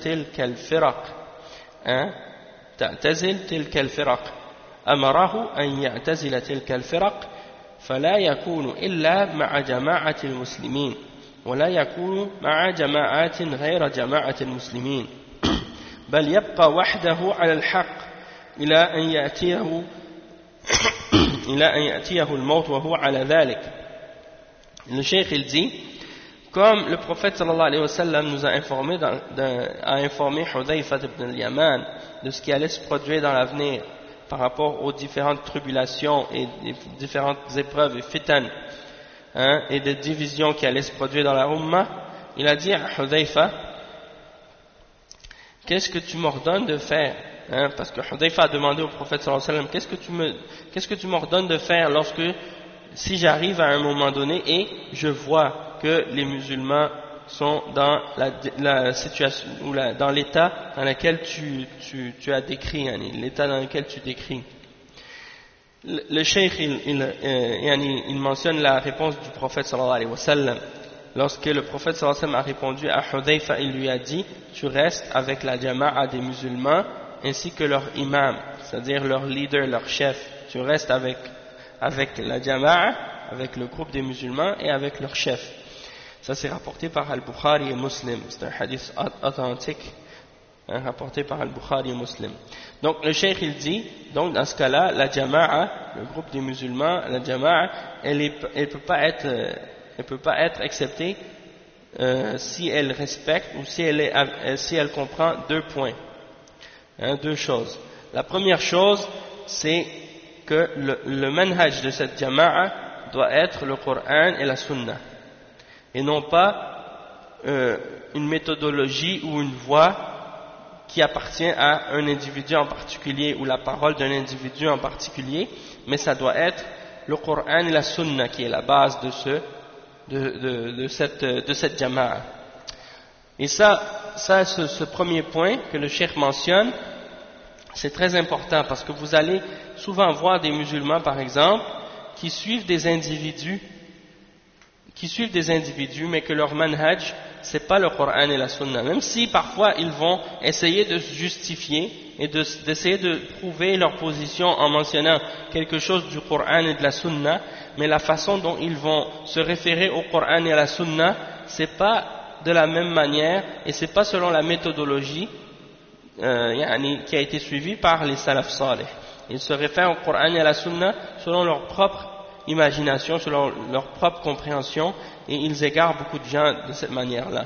تلك الفرق. أمره أن يعتزل تلك الفرق فلا يكون إلا مع جماعة المسلمين ولا يكون مع جماعات غير جماعة المسلمين بل يبقى وحده على الحق إلى أن يأتيه الموت وهو على ذلك. Le cheikh il dit, comme le prophète sallallahu alayhi wa sallam nous a informé Hudhayfa ibn al-Yaman de ce qui allait se produire dans l'avenir par rapport aux différentes tribulations et les différentes épreuves et fitan et des divisions qui allaient se produire dans la Ummah, il a dit à Hudhayfa, qu'est-ce que tu m'ordonnes de faire? Parce que Hudhayfa a demandé au prophète sallallahu alayhi wa sallam, qu'est-ce que tu m'ordonnes de faire si j'arrive à un moment donné et je vois que les musulmans sont dans la situation ou dans l'état dans lequel tu as décrit, l'état dans lequel tu décris. Le cheikh il mentionne la réponse du prophète sallallahu alayhi wa sallam. Lorsque le prophète sallallahu alayhi wa sallam a répondu à Hudhayfa, il lui a dit, tu restes avec la jama'a des musulmans ainsi que leur imam, c'est-à-dire leur leader, leur chef. Tu restes avec la jama'a, avec le groupe des musulmans et avec leur chef. Ça c'est rapporté par Al-Bukhari et Muslim. C'est un hadith authentique rapporté par Al-Bukhari et Muslim. Donc le cheikh il dit, donc dans ce cas-là, la jama'a, le groupe des musulmans, la jama'a, elle peut pas être acceptée si elle respecte ou si elle comprend deux points, deux choses. La première chose, c'est que le manhaj de cette jama'a doit être le Coran et la Sunna, et non pas une méthodologie ou une voie qui appartient à un individu en particulier ou la parole d'un individu en particulier, mais ça doit être le Coran et la Sunna qui est la base de cette jama'a. Et ce premier point que le cheikh mentionne, c'est très important parce que vous allez souvent voir des musulmans, par exemple, qui suivent des individus, mais que leur manhaj, c'est pas le Coran et la Sunna. Même si parfois ils vont essayer de se justifier et d'essayer de prouver leur position en mentionnant quelque chose du Coran et de la Sunna, mais la façon dont ils vont se référer au Coran et à la Sunna, c'est pas de la même manière et c'est pas selon la méthodologie qui a été suivie par les salaf salih. Ils se réfèrent au Coran et à la Sunna selon leur propre imagination, selon leur propre compréhension, et ils égarent beaucoup de gens de cette manière-là.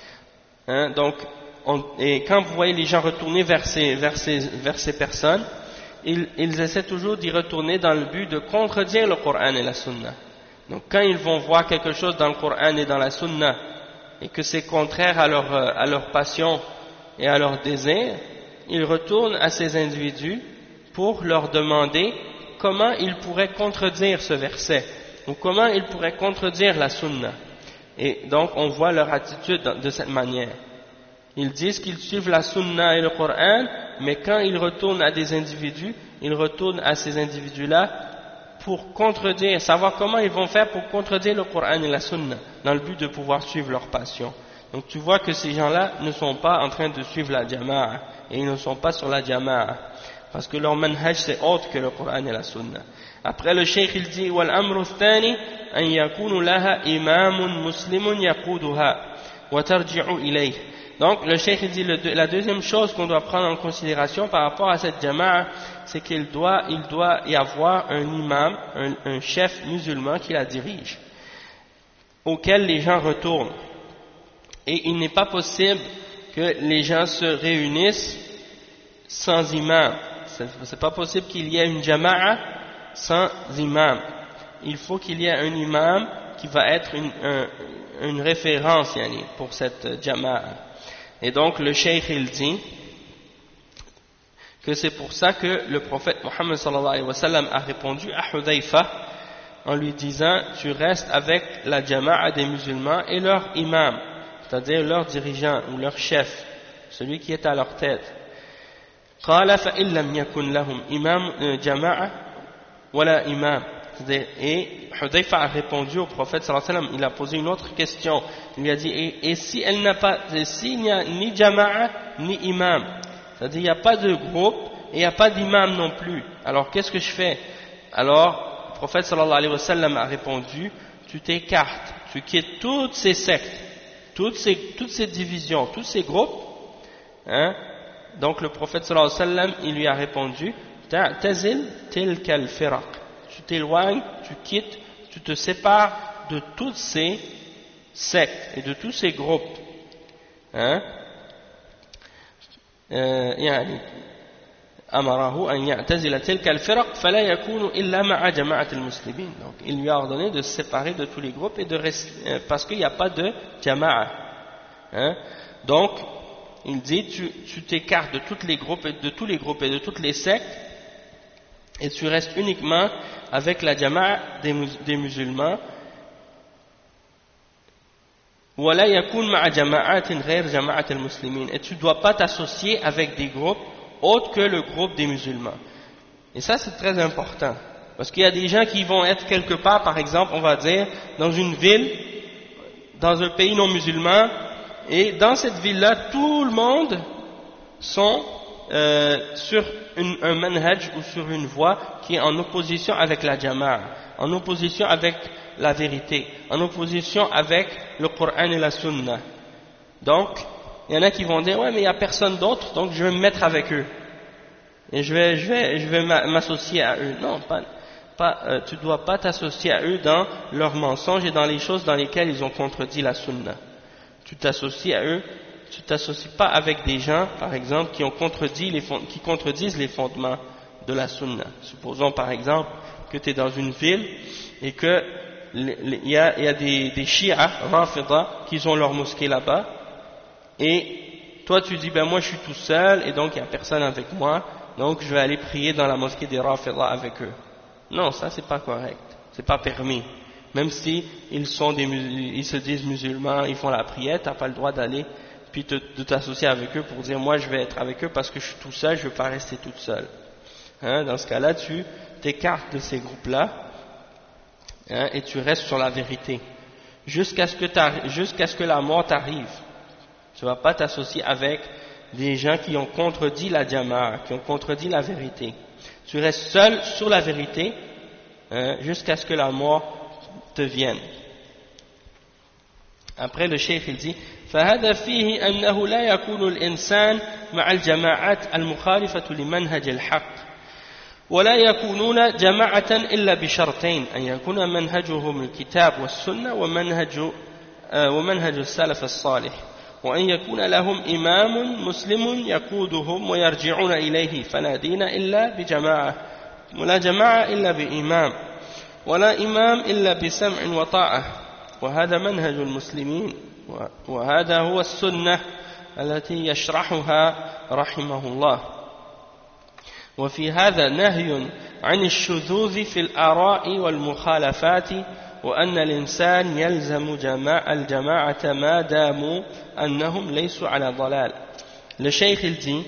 Et quand vous voyez les gens retourner vers ces personnes, ils essaient toujours d'y retourner dans le but de contredire le Coran et la Sunna. Donc quand ils vont voir quelque chose dans le Coran et dans la Sunna, et que c'est contraire à leur passion et à leur désir, ils retournent à ces individus pour leur demander comment ils pourraient contredire ce verset, ou comment ils pourraient contredire la Sunna. Et donc on voit leur attitude de cette manière. Ils disent qu'ils suivent la Sunna et le Coran, mais quand ils retournent à des individus, ils retournent à ces individus-là pour contredire, savoir comment ils vont faire pour contredire le Coran et la Sunna, dans le but de pouvoir suivre leur passion. Donc tu vois que ces gens-là ne sont pas en train de suivre la jama'a, et ils ne sont pas sur la jama'a, parce que leur manhaj c'est autre que le Coran et la Sunna. Après le cheikh il dit وَالْأَمْرُ الثَّانِي أَنْ يَكُونُ لَهَا إِمَامٌ مُسْلِمٌ يَقُودُهَا وَتَرْجِعُ إِلَيْهِ. Donc le cheikh il dit la deuxième chose qu'on doit prendre en considération par rapport à cette jama'a, c'est qu'il doit y avoir un imam, un chef musulman qui la dirige, auquel les gens retournent. Et il n'est pas possible que les gens se réunissent sans imam. C'est pas possible qu'il y ait une jama'a sans imam. Il faut qu'il y ait un imam qui va être une référence pour cette jama'a. Et donc le cheikh il dit que c'est pour ça que le prophète Mohammed sallallahu alayhi wa sallam a répondu à Hudhayfa en lui disant tu restes avec la jama'a des musulmans et leur imam, c'est-à-dire leur dirigeant ou leur chef, celui qui est à leur tête. قال فإن لم يكن لهم إمام جماعة ولا إمام. Et Hudhayfa a répondu au prophète sallallahu alayhi wa sallam, il a posé une autre question, il lui a dit et si elle n'a pas, s'il n'y a ni jama'a ni imam, c'est-à-dire il n'y a pas de groupe et il n'y a pas d'imam non plus, alors qu'est-ce que je fais? Alors le prophète sallallahu alayhi wa sallam a répondu tu t'écartes, tu quittes toutes ces sectes, toutes ces divisions, tous ces groupes, Donc le prophète sallallahu alayhi wa sallam il lui a répondu ta'tazil tilka al-firaq, tu t'éloignes, tu quittes, tu te sépares de toutes ces sectes et de tous ces groupes. أمره أن يعتزل تلك الفرق فلا يكون إلا مع جماعة المسلمين. Donc il lui a ordonné de se séparer de tous les groupes et de rester, parce qu'il n'y a pas de jama'a. Donc il dit tu t'écartes de tous les groupes et de toutes les sectes et tu restes uniquement avec la jama'a des musulmans. ولا يكون مع جماعات غير جماعة المسلمين, et tu ne dois pas t'associer avec des groupes autres que le groupe des musulmans. Et ça c'est très important, parce qu'il y a des gens qui vont être quelque part, par exemple on va dire dans une ville, dans un pays non musulman, et dans cette ville-là tout le monde sont sur un manhaj ou sur une voie qui est en opposition avec la jama'a, en opposition avec la vérité, en opposition avec le Coran et la Sunna. Donc il y en a qui vont dire ouais mais il n'y a personne d'autre, donc je vais me mettre avec eux et je vais m'associer à eux. Non, tu ne dois pas t'associer à eux dans leurs mensonges et dans les choses dans lesquelles ils ont contredit la Sunna. Tu t'associes à eux, tu t'associes pas avec des gens par exemple qui contredisent les fondements de la Sunna. Supposons par exemple que tu es dans une ville et que il y a des chiites rafida qui ont leur mosquée là-bas, et toi tu dis ben moi je suis tout seul et donc il n'y a personne avec moi, donc je vais aller prier dans la mosquée des rafida avec eux. Non, ça c'est pas correct, c'est pas permis. Même si ils se disent musulmans, ils font la prière, tu n'as pas le droit d'aller puis de t'associer avec eux pour dire moi je vais être avec eux parce que je suis tout seul, je ne veux pas rester toute seule. Hein, dans ce cas-là, tu t'écartes de ces groupes-là, hein, et tu restes sur la vérité jusqu'à ce que la mort t'arrive. Tu ne vas pas t'associer avec des gens qui ont contredit la jama'a, qui ont contredit la vérité. Tu restes seul sur la vérité, hein, jusqu'à ce que la mort te vienne. Après le cheikh il dit فهذا فيه أنه لا يكون الإنسان مع الجماعات المخالفة لمنهج الحق ولا يكونون جماعة إلا بشرطين أن يكون منهجهم الكتاب والسنة ومنهج السلف الصالح وأن يكون لهم إمام مسلم يقودهم ويرجعون إليه فلا دين إلا بجماعة ولا جماعة إلا بإمام ولا إمام إلا بسمع وطاعة وهذا منهج المسلمين وهذا هو السنة التي يشرحها رحمه الله وفي هذا نهي عن الشذوذ في الآراء والمخالفات وأن الإنسان يلزم الجماعة ما داموا أنهم ليسوا على ضلال. Le cheikh il dit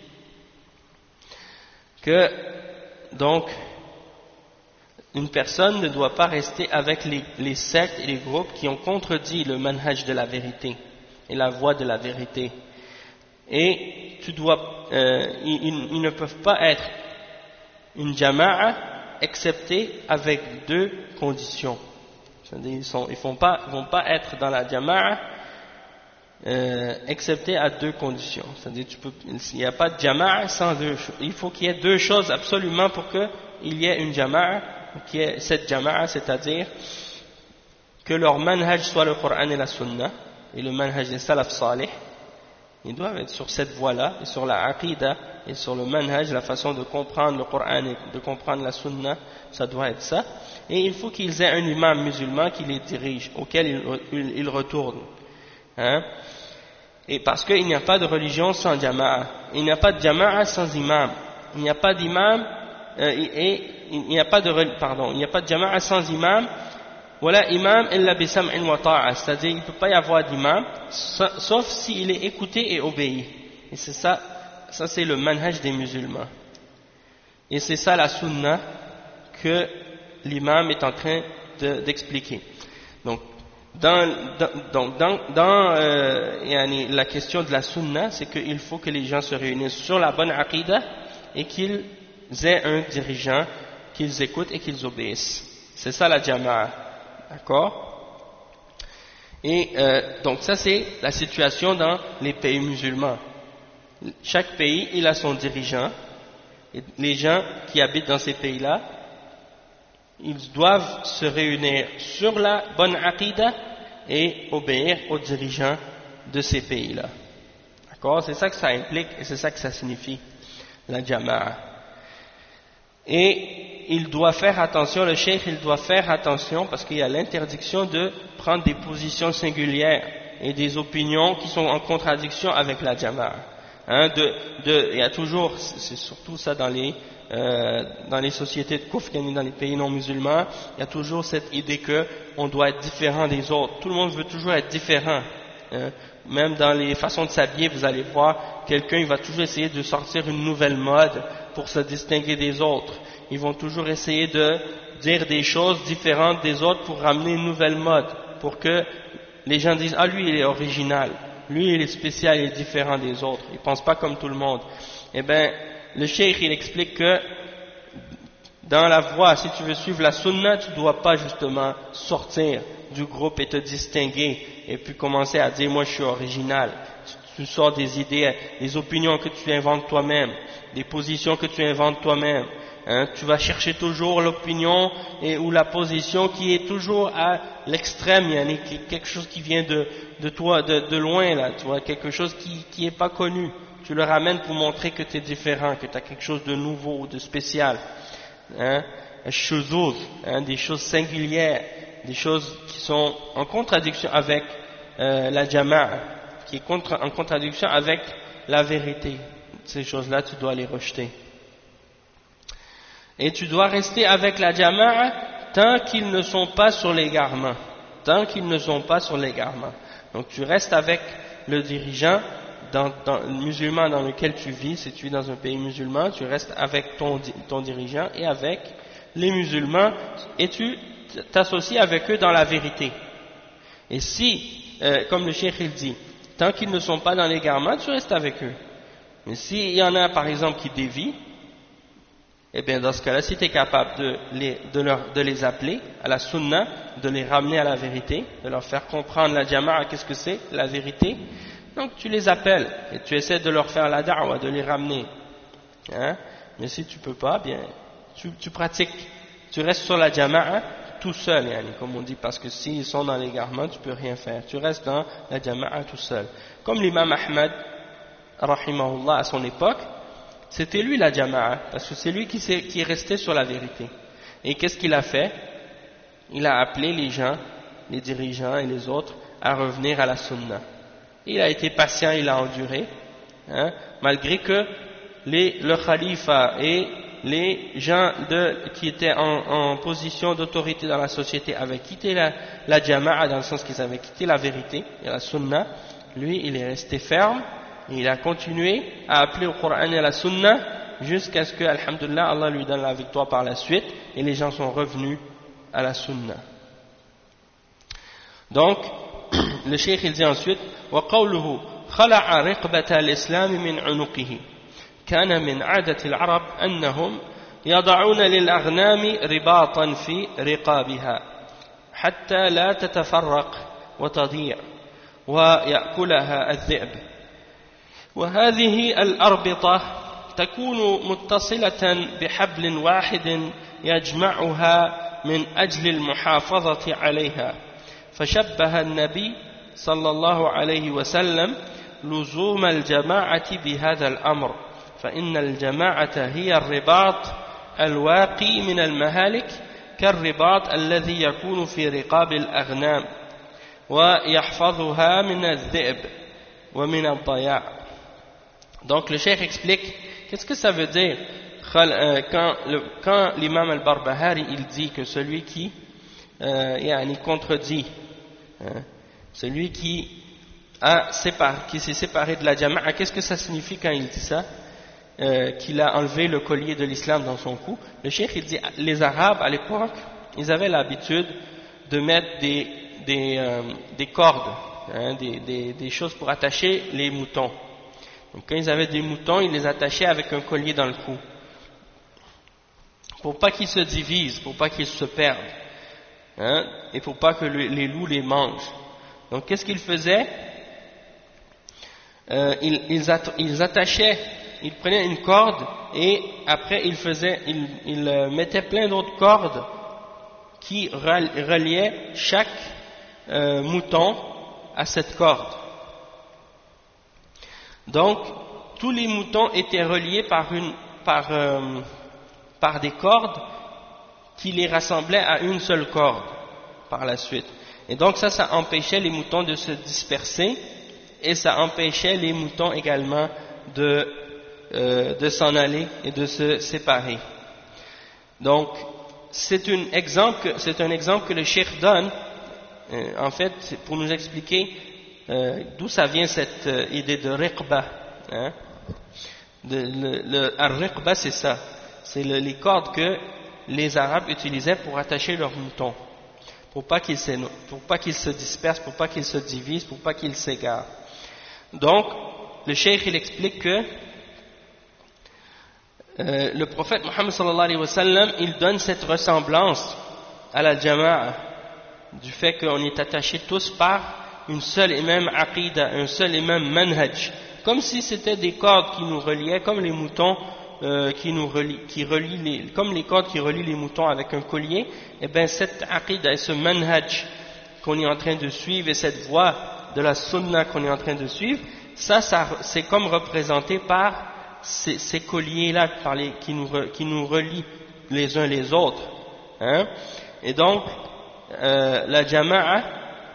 que donc une personne ne doit pas rester avec les sectes et les groupes qui ont contredit le manhaj de la vérité et la voie de la vérité. Et ils ne peuvent pas être une jama'a excepté avec deux conditions. C'est-à-dire ils vont pas être dans la jama'a excepté à deux conditions. C'est-à-dire il n'y a pas de jama'a sans deux choses. Il faut qu'il y ait deux choses absolument pour qu'il y ait une jama'a, qui est cette jama'a, c'est-à-dire que leur manhaj soit le Coran et la Sunna et le manhaj des salaf salih. Ils doivent être sur cette voie-là et sur la aqidah et sur le manhaj, la façon de comprendre le Coran et de comprendre la Sunna, ça doit être ça. Et il faut qu'ils aient un imam musulman qui les dirige, auquel ils retournent. Hein? Et parce qu'il n'y a pas de religion sans jama'a, il n'y a pas de jama'a sans imam, il n'y a pas d'imam il n'y a pas de jama'a sans imam. Voilà imam illa bi sam'in wa ta'a, c'est-à-dire il ne peut pas y avoir d'imam sauf s'il est écouté et obéi. Et c'est ça c'est le manhaj des musulmans. Et c'est ça la sunna que l'imam est en train d'expliquer. Donc dans la question de la sunna, c'est qu'il faut que les gens se réunissent sur la bonne aqidah et qu'ils aient un dirigeant qu'ils écoutent et qu'ils obéissent. C'est ça la jama'a. D'accord? Et donc ça c'est la situation dans les pays musulmans. Chaque pays il a son dirigeant et les gens qui habitent dans ces pays-là ils doivent se réunir sur la bonne aqidah et obéir aux dirigeants de ces pays-là. D'accord? C'est ça que ça implique et c'est ça que ça signifie la jama'a. Et il doit faire attention, le cheikh il doit faire attention parce qu'il y a l'interdiction de prendre des positions singulières et des opinions qui sont en contradiction avec la jama'a. Hein, il y a toujours, c'est surtout ça dans les sociétés de kufr, dans les pays non musulmans, il y a toujours cette idée que on doit être différent des autres. Tout le monde veut toujours être différent. Hein. Même dans les façons de s'habiller, vous allez voir, quelqu'un il va toujours essayer de sortir une nouvelle mode pour se distinguer des autres. Ils vont toujours essayer de dire des choses différentes des autres pour ramener une nouvelle mode, pour que les gens disent « Ah, lui, il est original, lui, il est spécial, il est différent des autres, il ne pense pas comme tout le monde. » Eh bien, le cheikh, il explique que dans la voie, si tu veux suivre la sunna, tu ne dois pas justement sortir du groupe et te distinguer et puis commencer à dire « Moi, je suis original. » Tu sors des idées, des opinions que tu inventes toi-même, des positions que tu inventes toi-même. Hein, tu vas chercher toujours l'opinion ou la position qui est toujours à l'extrême, quelque chose qui vient de toi, de loin là, tu vois, quelque chose qui est pas connu. Tu le ramènes pour montrer que tu es différent, que tu as quelque chose de nouveau, de spécial. Hein, des choses singulières, des choses qui sont en contradiction avec la jama'a, qui est en contradiction avec la vérité. Ces choses-là, tu dois les rejeter. Et tu dois rester avec la jama'a tant qu'ils ne sont pas sur l'égarement. Tant qu'ils ne sont pas sur l'égarement. Donc tu restes avec le dirigeant le musulman dans lequel tu vis. Si tu vis dans un pays musulman, tu restes avec ton dirigeant et avec les musulmans et tu t'associes avec eux dans la vérité. Et si, comme le cheikh il dit, tant qu'ils ne sont pas dans l'égarement, tu restes avec eux. Mais s'il y en a par exemple qui dévient, eh bien dans ce cas-là, si tu es capable de les appeler à la sunna, de les ramener à la vérité, de leur faire comprendre la jama'a, qu'est-ce que c'est, la vérité, donc tu les appelles et tu essaies de leur faire la da'wa, de les ramener. Hein? Mais si tu peux pas, bien tu pratiques, tu restes sur la jama'a tout seul, comme on dit, parce que s'ils sont dans l'égarement, tu peux rien faire. Tu restes dans la jama'a tout seul. Comme l'imam Ahmad, rahimahullah, à son époque, c'était lui la jama'a, parce que c'est lui qui est resté sur la vérité. Et qu'est-ce qu'il a fait? Il a appelé les gens, les dirigeants et les autres, à revenir à la sunna. Il a été patient, il a enduré, hein, malgré que le khalifa et les gens qui étaient en position d'autorité dans la société avaient quitté la jama'a, dans le sens qu'ils avaient quitté la vérité et la sunna. Lui, il est resté ferme. Il a continué à appeler au Coran et à la Sunna jusqu'à ce que, alhamdulillah, Allah lui donne la victoire par la suite et les gens sont revenus à la Sunna. Donc, le cheikh il dit ensuite وقوله خلع رقبة الإسلام من عنقه كان من عادة العرب أنهم يضعون للأغنام رباطا في رقابها حتى لا تتفرق وتضيع ويأكلها الذئب وهذه الأربطة تكون متصلة بحبل واحد يجمعها من أجل المحافظة عليها فشبه النبي صلى الله عليه وسلم لزوم الجماعة بهذا الأمر فإن الجماعة هي الرباط الواقي من المهالك كالرباط الذي يكون في رقاب الأغنام ويحفظها من الذئب ومن الضياع. Donc le cheikh explique qu'est-ce que ça veut dire quand l'imam al-Barbahari il dit que celui qui contredit, celui qui s'est séparé de la jama'a, qu'est-ce que ça signifie quand il dit ça, qu'il a enlevé le collier de l'islam dans son cou? Le cheikh il dit les Arabes à l'époque ils avaient l'habitude de mettre des cordes, des choses pour attacher les moutons. Donc quand ils avaient des moutons, ils les attachaient avec un collier dans le cou, pour pas qu'ils se divisent, pour pas qu'ils se perdent, et pour pas que les loups les mangent. Donc qu'est-ce qu'ils faisaient? Ils attachaient, ils prenaient une corde et après ils mettaient plein d'autres cordes qui reliaient chaque mouton à cette corde. Donc, tous les moutons étaient reliés par des cordes qui les rassemblaient à une seule corde par la suite. Et donc ça empêchait les moutons de se disperser et ça empêchait les moutons également de s'en aller et de se séparer. Donc, c'est un exemple que le cheikh donne, en fait, pour nous expliquer d'où ça vient cette idée de riqba. Al-riqba, c'est ça. C'est les cordes que les Arabes utilisaient pour attacher leurs moutons, pour pas qu'ils se dispersent, pour pas qu'ils se divisent, pour pas qu'ils s'égarent. Donc, le cheikh il explique que le prophète Mohammed sallallahu alayhi wa sallam, il donne cette ressemblance à la jama'a, du fait qu'on est attachés tous par une seule et même aqidah, un seul et même manhaj, comme si c'était des cordes qui nous reliaient, comme les moutons comme les cordes qui relient les moutons avec un collier. Et bien cette aqidah et ce manhaj qu'on est en train de suivre et cette voie de la sunna qu'on est en train de suivre, ça c'est comme représenté par ces colliers-là qui nous relient les uns les autres. Et donc la jama'a,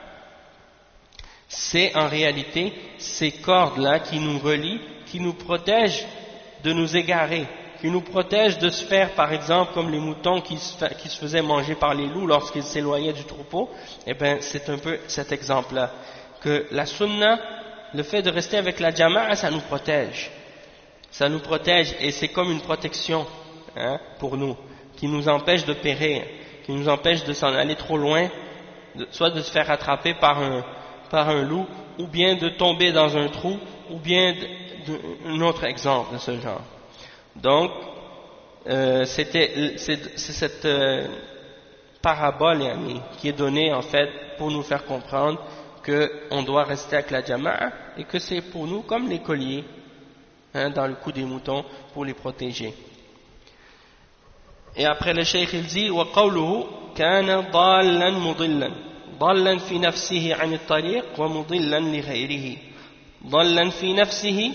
c'est en réalité ces cordes-là qui nous relient, qui nous protègent de nous égarer, qui nous protège de se faire, par exemple, comme les moutons qui se faisaient manger par les loups lorsqu'ils s'éloignaient du troupeau. Eh bien, c'est un peu cet exemple-là. Que la sunna, le fait de rester avec la jama'a, ça nous protège. Ça nous protège et c'est comme une protection pour nous, qui nous empêche de périr, qui nous empêche de s'en aller trop loin, soit de se faire attraper par un loup, ou bien de tomber dans un trou, ou bien un autre exemple de ce genre. Donc, c'est cette parabole qui est donnée en fait pour nous faire comprendre qu'on doit rester avec la jama'a et que c'est pour nous comme les colliers dans le cou des moutons pour les protéger. Et après le cheikh il dit وقوله كان ضالا مضلا ضالا في نفسه عن الطريق ومضلا لغيره ضالا في نفسه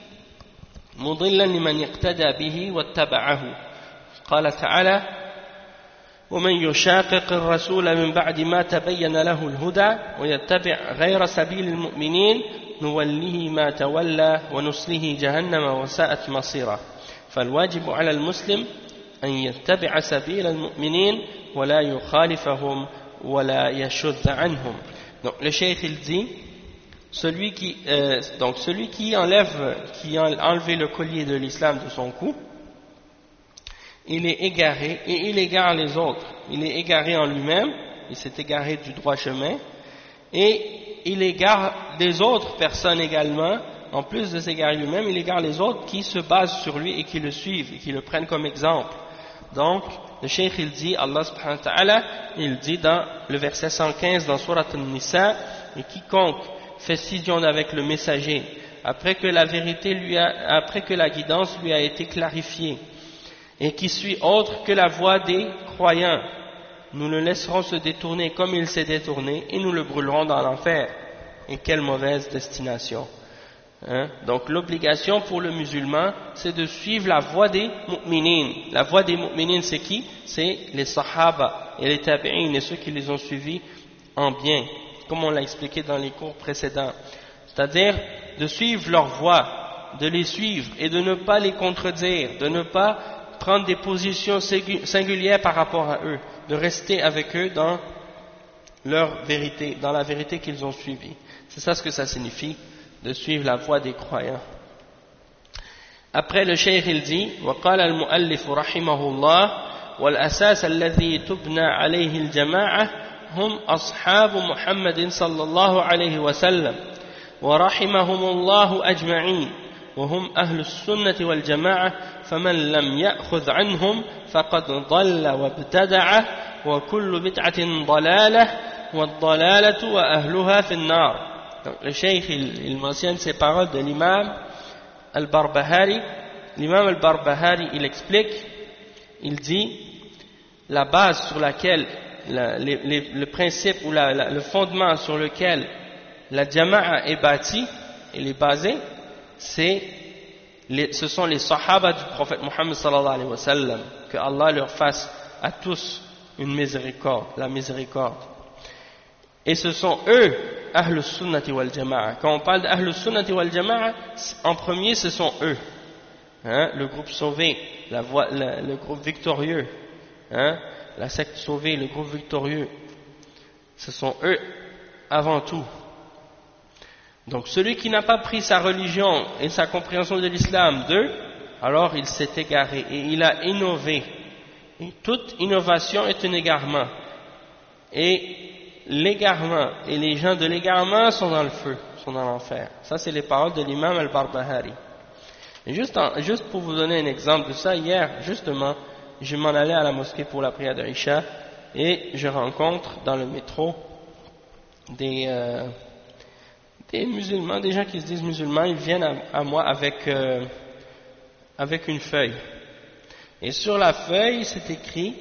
مضلا لمن اقتدى به واتبعه قال تعالى ومن يشاقق الرسول من بعد ما تبين له الهدى ويتبع غير سبيل المؤمنين نوله ما تولى ونصله جهنم وساءت مصيره فالواجب على المسلم أن يتبع سبيل المؤمنين ولا يخالفهم ولا يشذ عنهم. Donc le cheikh il dit celui qui a enlevé le collier de l'islam de son cou, il est égaré et il égare les autres. Il est égaré en lui-même, il s'est égaré du droit chemin et il égare les autres personnes également. En plus de s'égarer lui-même, il égare les autres qui se basent sur lui et qui le suivent et qui le prennent comme exemple. Donc, le cheikh il dit, Allah subhanahu wa ta'ala, il dit dans le verset 115 dans Surat An-Nisa, et quiconque fait scission avec le messager, après que la guidance lui a été clarifiée, et qui suit autre que la voie des croyants, nous le laisserons se détourner comme il s'est détourné, et nous le brûlerons dans l'enfer. Et quelle mauvaise destination! Donc l'obligation pour le musulman, c'est de suivre la voie des mu'minin. La voie des mu'minin, c'est qui? C'est les sahaba et les tabi'in et ceux qui les ont suivis en bien, comme on l'a expliqué dans les cours précédents. C'est-à-dire de suivre leur voie, de les suivre et de ne pas les contredire, de ne pas prendre des positions singulières par rapport à eux, de rester avec eux dans leur vérité, dans la vérité qu'ils ont suivie. C'est ça ce que ça signifie, de suivre la voie des croyants. Après le cheikh il dit وقال المؤلف رحمه الله والأساس الذي تبنى عليه الجماعة هم أصحاب محمد صلى الله عليه وسلم ورحمهم الله أجمعين وهم أهل السنة والجماعة فمن لم يأخذ عنهم فقد ضل وابتدع وكل بدعة ضلالة والضلالة وأهلها في النار. Donc, le cheikh il mentionne ces paroles de l'imam al-Barbahari. L'imam al-Barbahari il explique, il dit la base sur laquelle le principe ou le fondement sur lequel la jama'a est bâtie, elle est basée, ce sont les sahaba du prophète Muhammad sallallahu alayhi wa sallam, que Allah leur fasse à tous une miséricorde, la miséricorde. Et ce sont eux, Ahlus Sunnati wal Jama'a. Quand on parle d'Ahlus Sunnati wal Jama'a, en premier ce sont eux, le groupe sauvé, le groupe victorieux, la secte sauvée, le groupe victorieux. Ce sont eux avant tout. Donc celui qui n'a pas pris sa religion et sa compréhension de l'islam d'eux, alors il s'est égaré et il a innové. Et toute innovation est un égarement. Et l'égarement et les gens de l'égarement sont dans le feu, sont dans l'enfer. Ça c'est les paroles de l'imam al-Barbahari. Et juste pour vous donner un exemple de ça, hier justement, je m'en allais à la mosquée pour la prière de Isha et je rencontre dans le métro des musulmans, des gens qui se disent musulmans, ils viennent à moi avec une feuille. Et sur la feuille, c'est écrit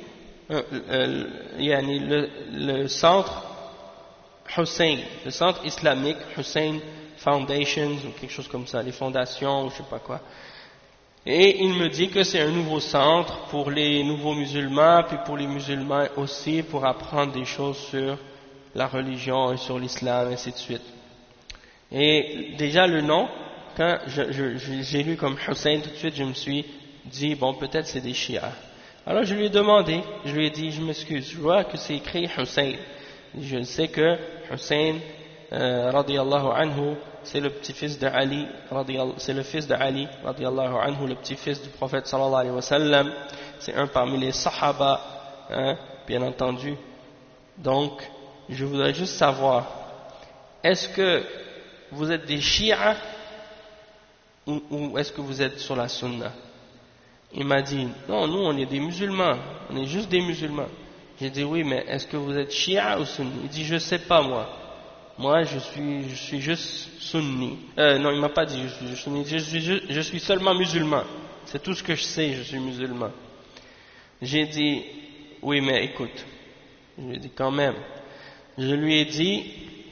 le centre Hussein, le centre islamique Hussein Foundations ou quelque chose comme ça, les fondations ou je sais pas quoi. Et il me dit que c'est un nouveau centre pour les nouveaux musulmans, puis pour les musulmans aussi, pour apprendre des choses sur la religion et sur l'islam, et ainsi de suite. Et déjà le nom, quand j'ai lu comme Hussein, tout de suite je me suis dit bon peut-être c'est des chiites. Alors je lui ai demandé, je lui ai dit je m'excuse, je vois que c'est écrit Hussein. Je sais que Hussein radiyallahu anhu c'est le petit-fils de Ali, c'est le fils de Ali radiyallahu anhu, le petit-fils du prophète sallallahu alayhi wa sallam, c'est un parmi les sahaba, hein, bien entendu. Donc je voudrais juste savoir, est-ce que vous êtes des chiites ou est-ce que vous êtes sur la sunna? Il m'a dit, non, nous on est des musulmans, on est juste des musulmans. J'ai dit, oui, mais est-ce que vous êtes chiite ou sunni? Il dit, je sais pas moi. Moi, je suis juste sunni. Non, il m'a pas dit, je suis juste sunni. Je suis seulement musulman. C'est tout ce que je sais, je suis musulman. J'ai dit, oui, mais écoute. Je lui ai dit, quand même. Je lui ai dit,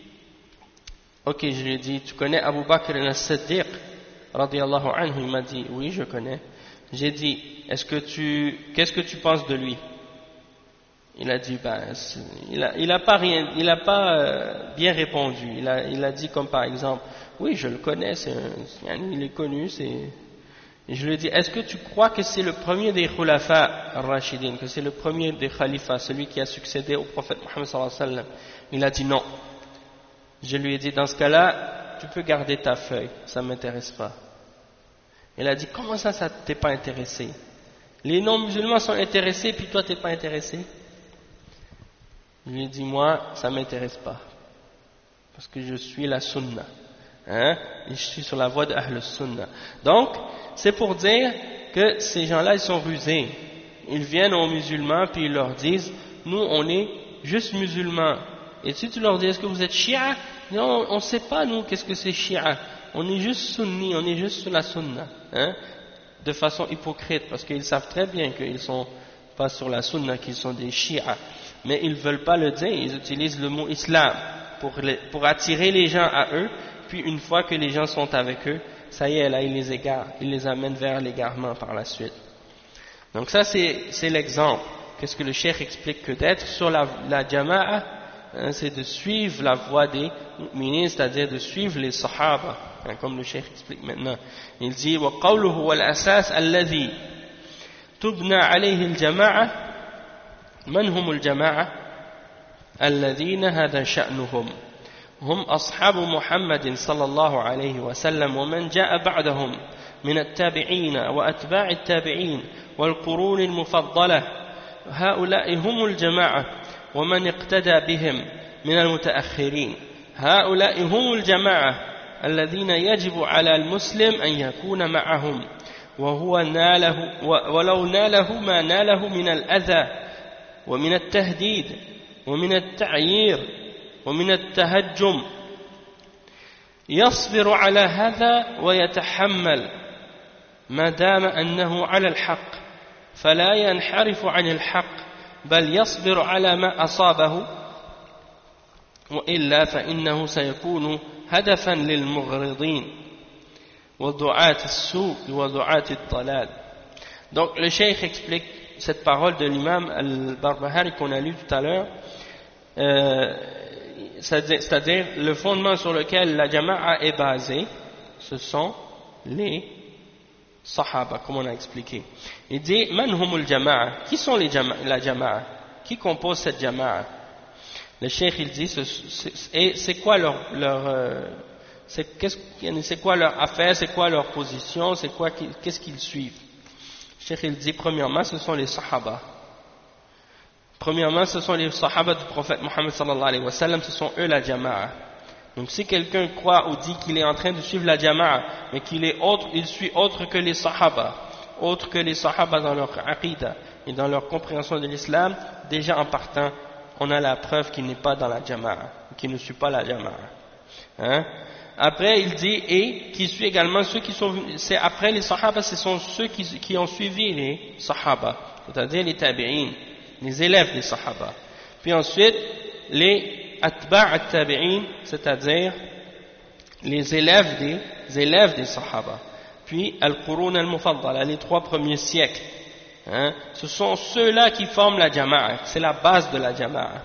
ok, je lui ai dit, tu connais Abu Bakr al-Siddiq, radiyallahu anhu? Il m'a dit, oui, je connais. J'ai dit, qu'est-ce que tu penses de lui? Il a dit, il a pas bien répondu. Il a dit comme par exemple, oui, je le connais, il est connu, Et je lui ai dit, est-ce que tu crois que c'est le premier des khulafa al-Rashidin, que c'est le premier des khalifas, celui qui a succédé au prophète Mohammed sallallahu alayhi wa sallam? Il a dit non. Je lui ai dit, dans ce cas-là, tu peux garder ta feuille, ça ne m'intéresse pas. Il a dit, comment ça t'est pas intéressé? Les non-musulmans sont intéressés, puis toi t'es pas intéressé? Je lui ai dit, moi, ça m'intéresse pas. Parce que je suis la sunna. Hein? Et je suis sur la voie de Ahl Sunna. Donc, c'est pour dire que ces gens-là, ils sont rusés. Ils viennent aux musulmans, puis ils leur disent, nous, on est juste musulmans. Et si tu leur dis, est-ce que vous êtes chiites? Non, on ne sait pas, nous, qu'est-ce que c'est chiite. On est juste sunni, on est juste sur la sunna, hein, de façon hypocrite, parce qu'ils savent très bien qu'ils ne sont pas sur la sunna, qu'ils sont des chiites, mais ils ne veulent pas le dire, ils utilisent le mot islam pour attirer les gens à eux, puis une fois que les gens sont avec eux, ça y est, là, ils les égarent, ils les amènent vers l'égarement par la suite. Donc ça, c'est l'exemple. Qu'est-ce que le cheikh explique? Que d'être sur la jama'a, hein, c'est de suivre la voie des mu'minin, c'est-à-dire de suivre les sahaba, hein, comme le cheikh explique maintenant. Il dit وَقَوْلُهُ وَالْأَسَاسِ الَّذِي تُبْنَى عَلَيْهِ الْجَمَاعَةِ مَنْ هُمُ الْجَمَاعَةِ الَّذِينَ هَذَا شَأْنُهُمْ هم أصحاب محمد صلى الله عليه وسلم ومن جاء بعدهم من التابعين وأتباع التابعين والقرون المفضلة هؤلاء هم الجماعة ومن اقتدى بهم من المتأخرين هؤلاء هم الجماعة الذين يجب على المسلم أن يكون معهم ولو ناله ما ناله من الأذى ومن التهديد ومن التعيير ومن التهجم يصبر على هذا ويتحمل ما دام أنه على الحق فلا ينحرف عن الحق بل يصبر على ما أصابه وإلا فإنه سيكون هدفا للمغرضين ودعاة السوء ودعاة الضلال. Donc le cheikh explique cette parole de l'imam al-Barbahari qu'on a lu tout à l'heure, c'est-à-dire le fondement sur lequel la jama'a est basée, ce sont les sahaba, comme on a expliqué. Il dit man humul jama'a, qui sont la jama'a, qui compose cette jama'a? Le cheikh il dit c'est quoi c'est quoi leur affaire, c'est quoi leur position, qu'est-ce qu'ils suivent? Le cheikh il dit premièrement ce sont les sahaba. Premièrement, ce sont les sahaba du prophète Mohammed sallallahu alayhi wa sallam, ce sont eux la jama'a. Donc si quelqu'un croit ou dit qu'il est en train de suivre la jama'a, mais il suit autre que les sahaba dans leur aqidah et dans leur compréhension de l'islam, déjà en partant, on a la preuve qu'il n'est pas dans la jama'a, qu'il ne suit pas la jama'a. Hein? Après, il dit, et qui suit également ceux qui sont, c'est après les sahaba, ce sont ceux qui ont suivi les sahaba, c'est-à-dire les tabi'in, les élèves des sahaba. Puis ensuite, les atba' at-tabi'in, c'est-à-dire les élèves des sahaba. Puis al-qurun al-mufaddala, les 3 premiers siècles. Hein? Ce sont ceux-là qui forment la jama'a, c'est la base de la jama'a.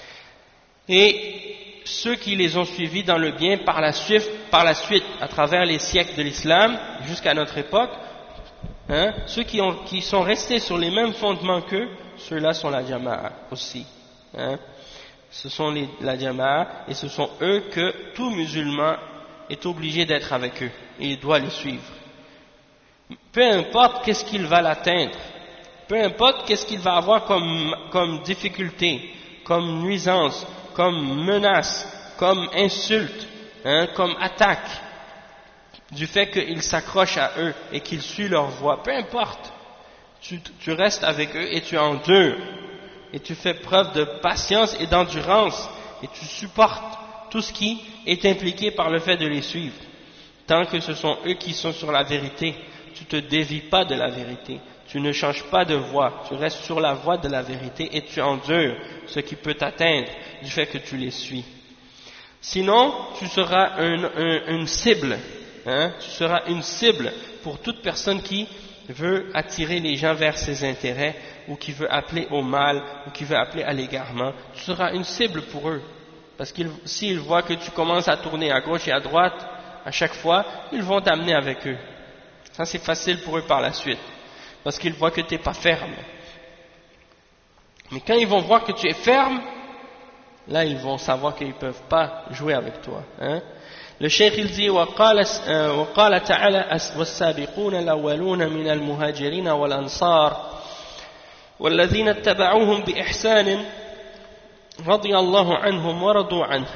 Et ceux qui les ont suivis dans le bien par la suite, à travers les siècles de l'islam, jusqu'à notre époque, hein, ceux qui sont restés sur les mêmes fondements qu'eux, ceux-là sont la jama'a aussi, hein. Ce sont la jama'a, et ce sont eux que tout musulman est obligé d'être avec eux, et il doit les suivre. Peu importe qu'est-ce qu'il va l'atteindre, peu importe qu'est-ce qu'il va avoir comme difficulté, comme nuisance, comme menace, comme insulte, hein, comme attaque, du fait qu'il s'accroche à eux et qu'il suit leur voie, peu importe, tu restes avec eux et tu endures, et tu fais preuve de patience et d'endurance, et tu supportes tout ce qui est impliqué par le fait de les suivre, tant que ce sont eux qui sont sur la vérité. Tu te dévies pas de la vérité, tu ne changes pas de voie, tu restes sur la voie de la vérité et tu endures ce qui peut t'atteindre du fait que tu les suis. Sinon, tu seras une cible, hein, tu seras une cible pour toute personne qui veut attirer les gens vers ses intérêts, ou qui veut appeler au mal, ou qui veut appeler à l'égarement. Tu seras une cible pour eux, parce que s'ils voient que tu commences à tourner à gauche et à droite à chaque fois, ils vont t'amener avec eux. Ça, c'est facile pour eux par la suite, parce qu'ils voient que tu n'es pas ferme. Mais quand ils vont voir que tu es ferme, là ils vont savoir qu'ils ne peuvent pas jouer avec toi, hein. Le cheikh il dit وقال تعالى والسابقون الأولون من المهاجرين والأنصار والذين اتبعوهم بإحسان رضي الله عنهم ورضوا عنه.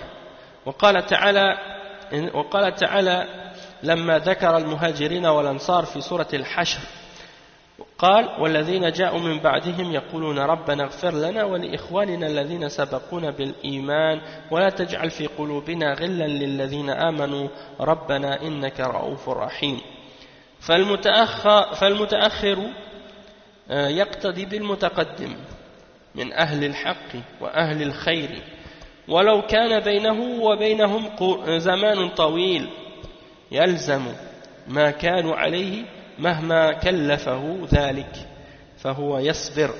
وقال تعالى لما ذكر المهاجرين والأنصار في سورة الحشر قال والذين جاءوا من بعدهم يقولون ربنا اغفر لنا ولإخواننا الذين سبقونا بالإيمان ولا تجعل في قلوبنا غلا للذين آمنوا ربنا إنك رؤوف رحيم. فالمتأخر يقتدي بالمتقدم من أهل الحق وأهل الخير ولو كان بينه وبينهم زمان طويل يلزم ما كانوا عليه مهما كلفه ذلك فهو يصبر.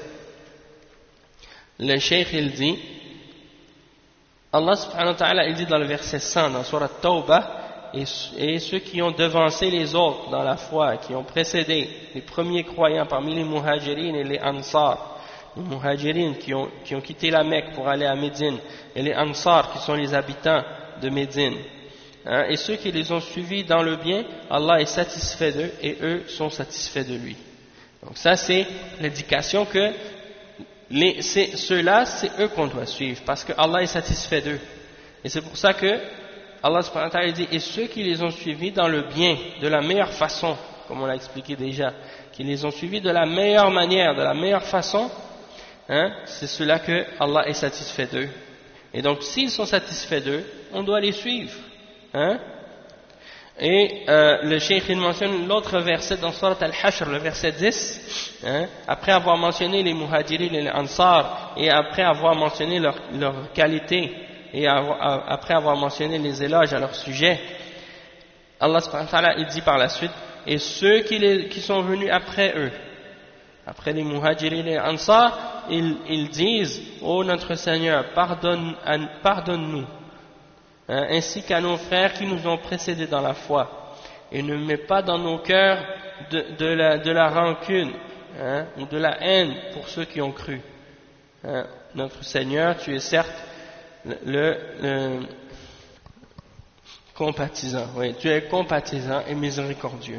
Le cheikh il dit, Allah subhanahu wa ta'ala il dit dans le verset 100 dans Surat Tawbah, et ceux qui ont devancé les autres dans la foi, qui ont précédé les premiers croyants parmi les muhajirines et les ansar, les muhajirines qui ont quitté la Mecque pour aller à Médine, et les ansar qui sont les habitants de Médine, hein, et ceux qui les ont suivis dans le bien, Allah est satisfait d'eux et eux sont satisfaits de lui. Donc ça c'est l'indication que ceux-là c'est eux qu'on doit suivre, parce que Allah est satisfait d'eux. Et c'est pour ça que Allah subhanahu wa ta'ala dit, et ceux qui les ont suivis dans le bien, de la meilleure façon, comme on l'a expliqué déjà, qui les ont suivis de la meilleure manière, de la meilleure façon, hein, c'est ceux-là que Allah est satisfait d'eux. Et donc s'ils sont satisfaits d'eux, on doit les suivre, hein. Et le cheikh il mentionne l'autre verset dans Surat Al-Hashr, le verset 10, hein, après avoir mentionné les muhajirin et les ansar, et après avoir mentionné leur qualité, et après avoir mentionné les éloges à leur sujet, Allah subhanahu wa ta'ala il dit par la suite, et ceux qui sont venus après eux, après les muhajirin et les ansar, ils disent, ô notre Seigneur, pardonne-nous, hein, ainsi qu'à nos frères qui nous ont précédés dans la foi, et ne mets pas dans nos cœurs de la rancune, hein, ou de la haine pour ceux qui ont cru, hein. Notre Seigneur, tu es certes le compatissant, oui, tu es compatissant et miséricordieux.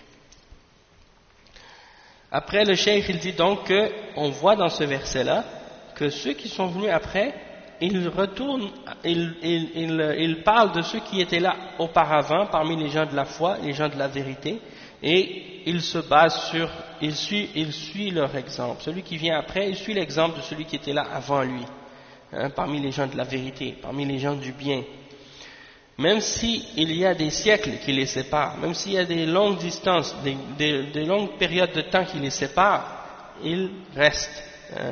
Après, le cheikh il dit donc que on voit dans ce verset-là que ceux qui sont venus après, ils retournent, ils parlent de ceux qui étaient là auparavant parmi les gens de la foi, les gens de la vérité, et ils se basent sur, ils suivent leur exemple. Celui qui vient après, il suit l'exemple de celui qui était là avant lui, hein, parmi les gens de la vérité, parmi les gens du bien. Même s'il y a des siècles qui les séparent, même s'il y a des longues distances, des longues périodes de temps qui les séparent, ils restent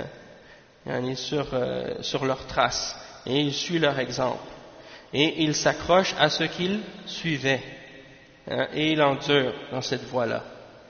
sur leurs traces, et ils suivent leur exemple, et ils s'accrochent à ce qu'ils suivaient, hein, et ils endurent dans cette voie-là.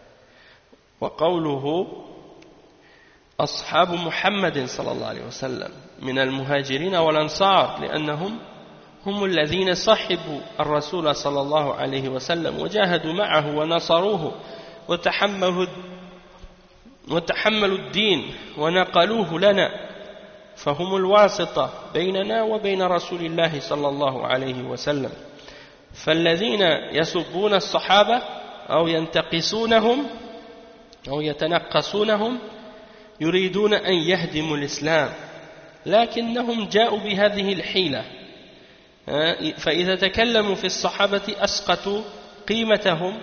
وقوله أصحاب محمد صلى الله عليه وسلم من المهاجرين والأنصار لأنهم هم الذين صحبوا الرسول صلى الله عليه وسلم وجاهدوا معه ونصروه وتحملوا الدين ونقلوه لنا فهم الواسطة بيننا وبين رسول الله صلى الله عليه وسلم فالذين يسبون الصحابة أو ينتقصونهم أو يتنقصونهم يريدون أن يهدموا الإسلام لكنهم جاءوا بهذه الحيلة فإذا تكلموا في الصحابة أسقطوا قيمتهم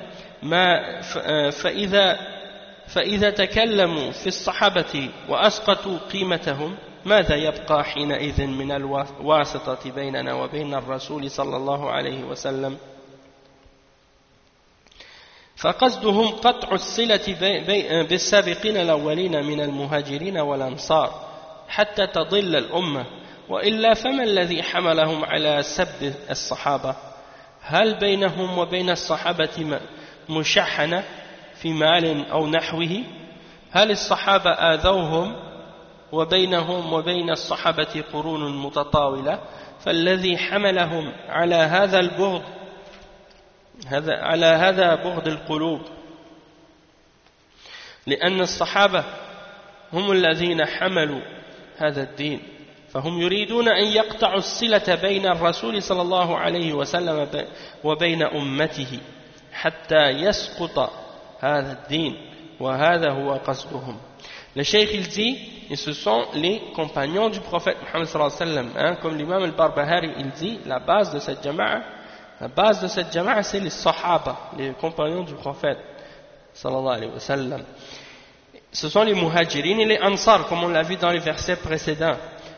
فإذا تكلموا في الصحابة وأسقطوا قيمتهم ماذا يبقى حينئذ من الواسطة بيننا وبين الرسول صلى الله عليه وسلم فقصدهم قطع الصلة بالسابقين الأولين من المهاجرين والأنصار حتى تضل الأمة وإلا فما الذي حملهم على سب الصحابة هل بينهم وبين الصحابة مشحنة في مال أو نحوه هل الصحابة آذوهم وبينهم وبين الصحابة قرون متطاولة فالذي حملهم على هذا البغض هذا بغض القلوب لأن الصحابة هم الذين حملوا هذا الدين فهم يريدون أن يقطعوا الصلة بين الرسول صلى الله عليه وسلم وبين أمته حتى يسقط هذا الدين وهذا هو قصدهم. Le cheikh il dit, et ce sont les compagnons du prophète Muhammad sallallahu alayhi wa sallam, comme l'imam al-Barbahari il dit, la base de cette jama'a c'est les sahaba, les compagnons du prophète sallallahu alayhi wa sallam. Ce sont les muhajirin et les ansar, comme on l'a vu dans les versets précédents.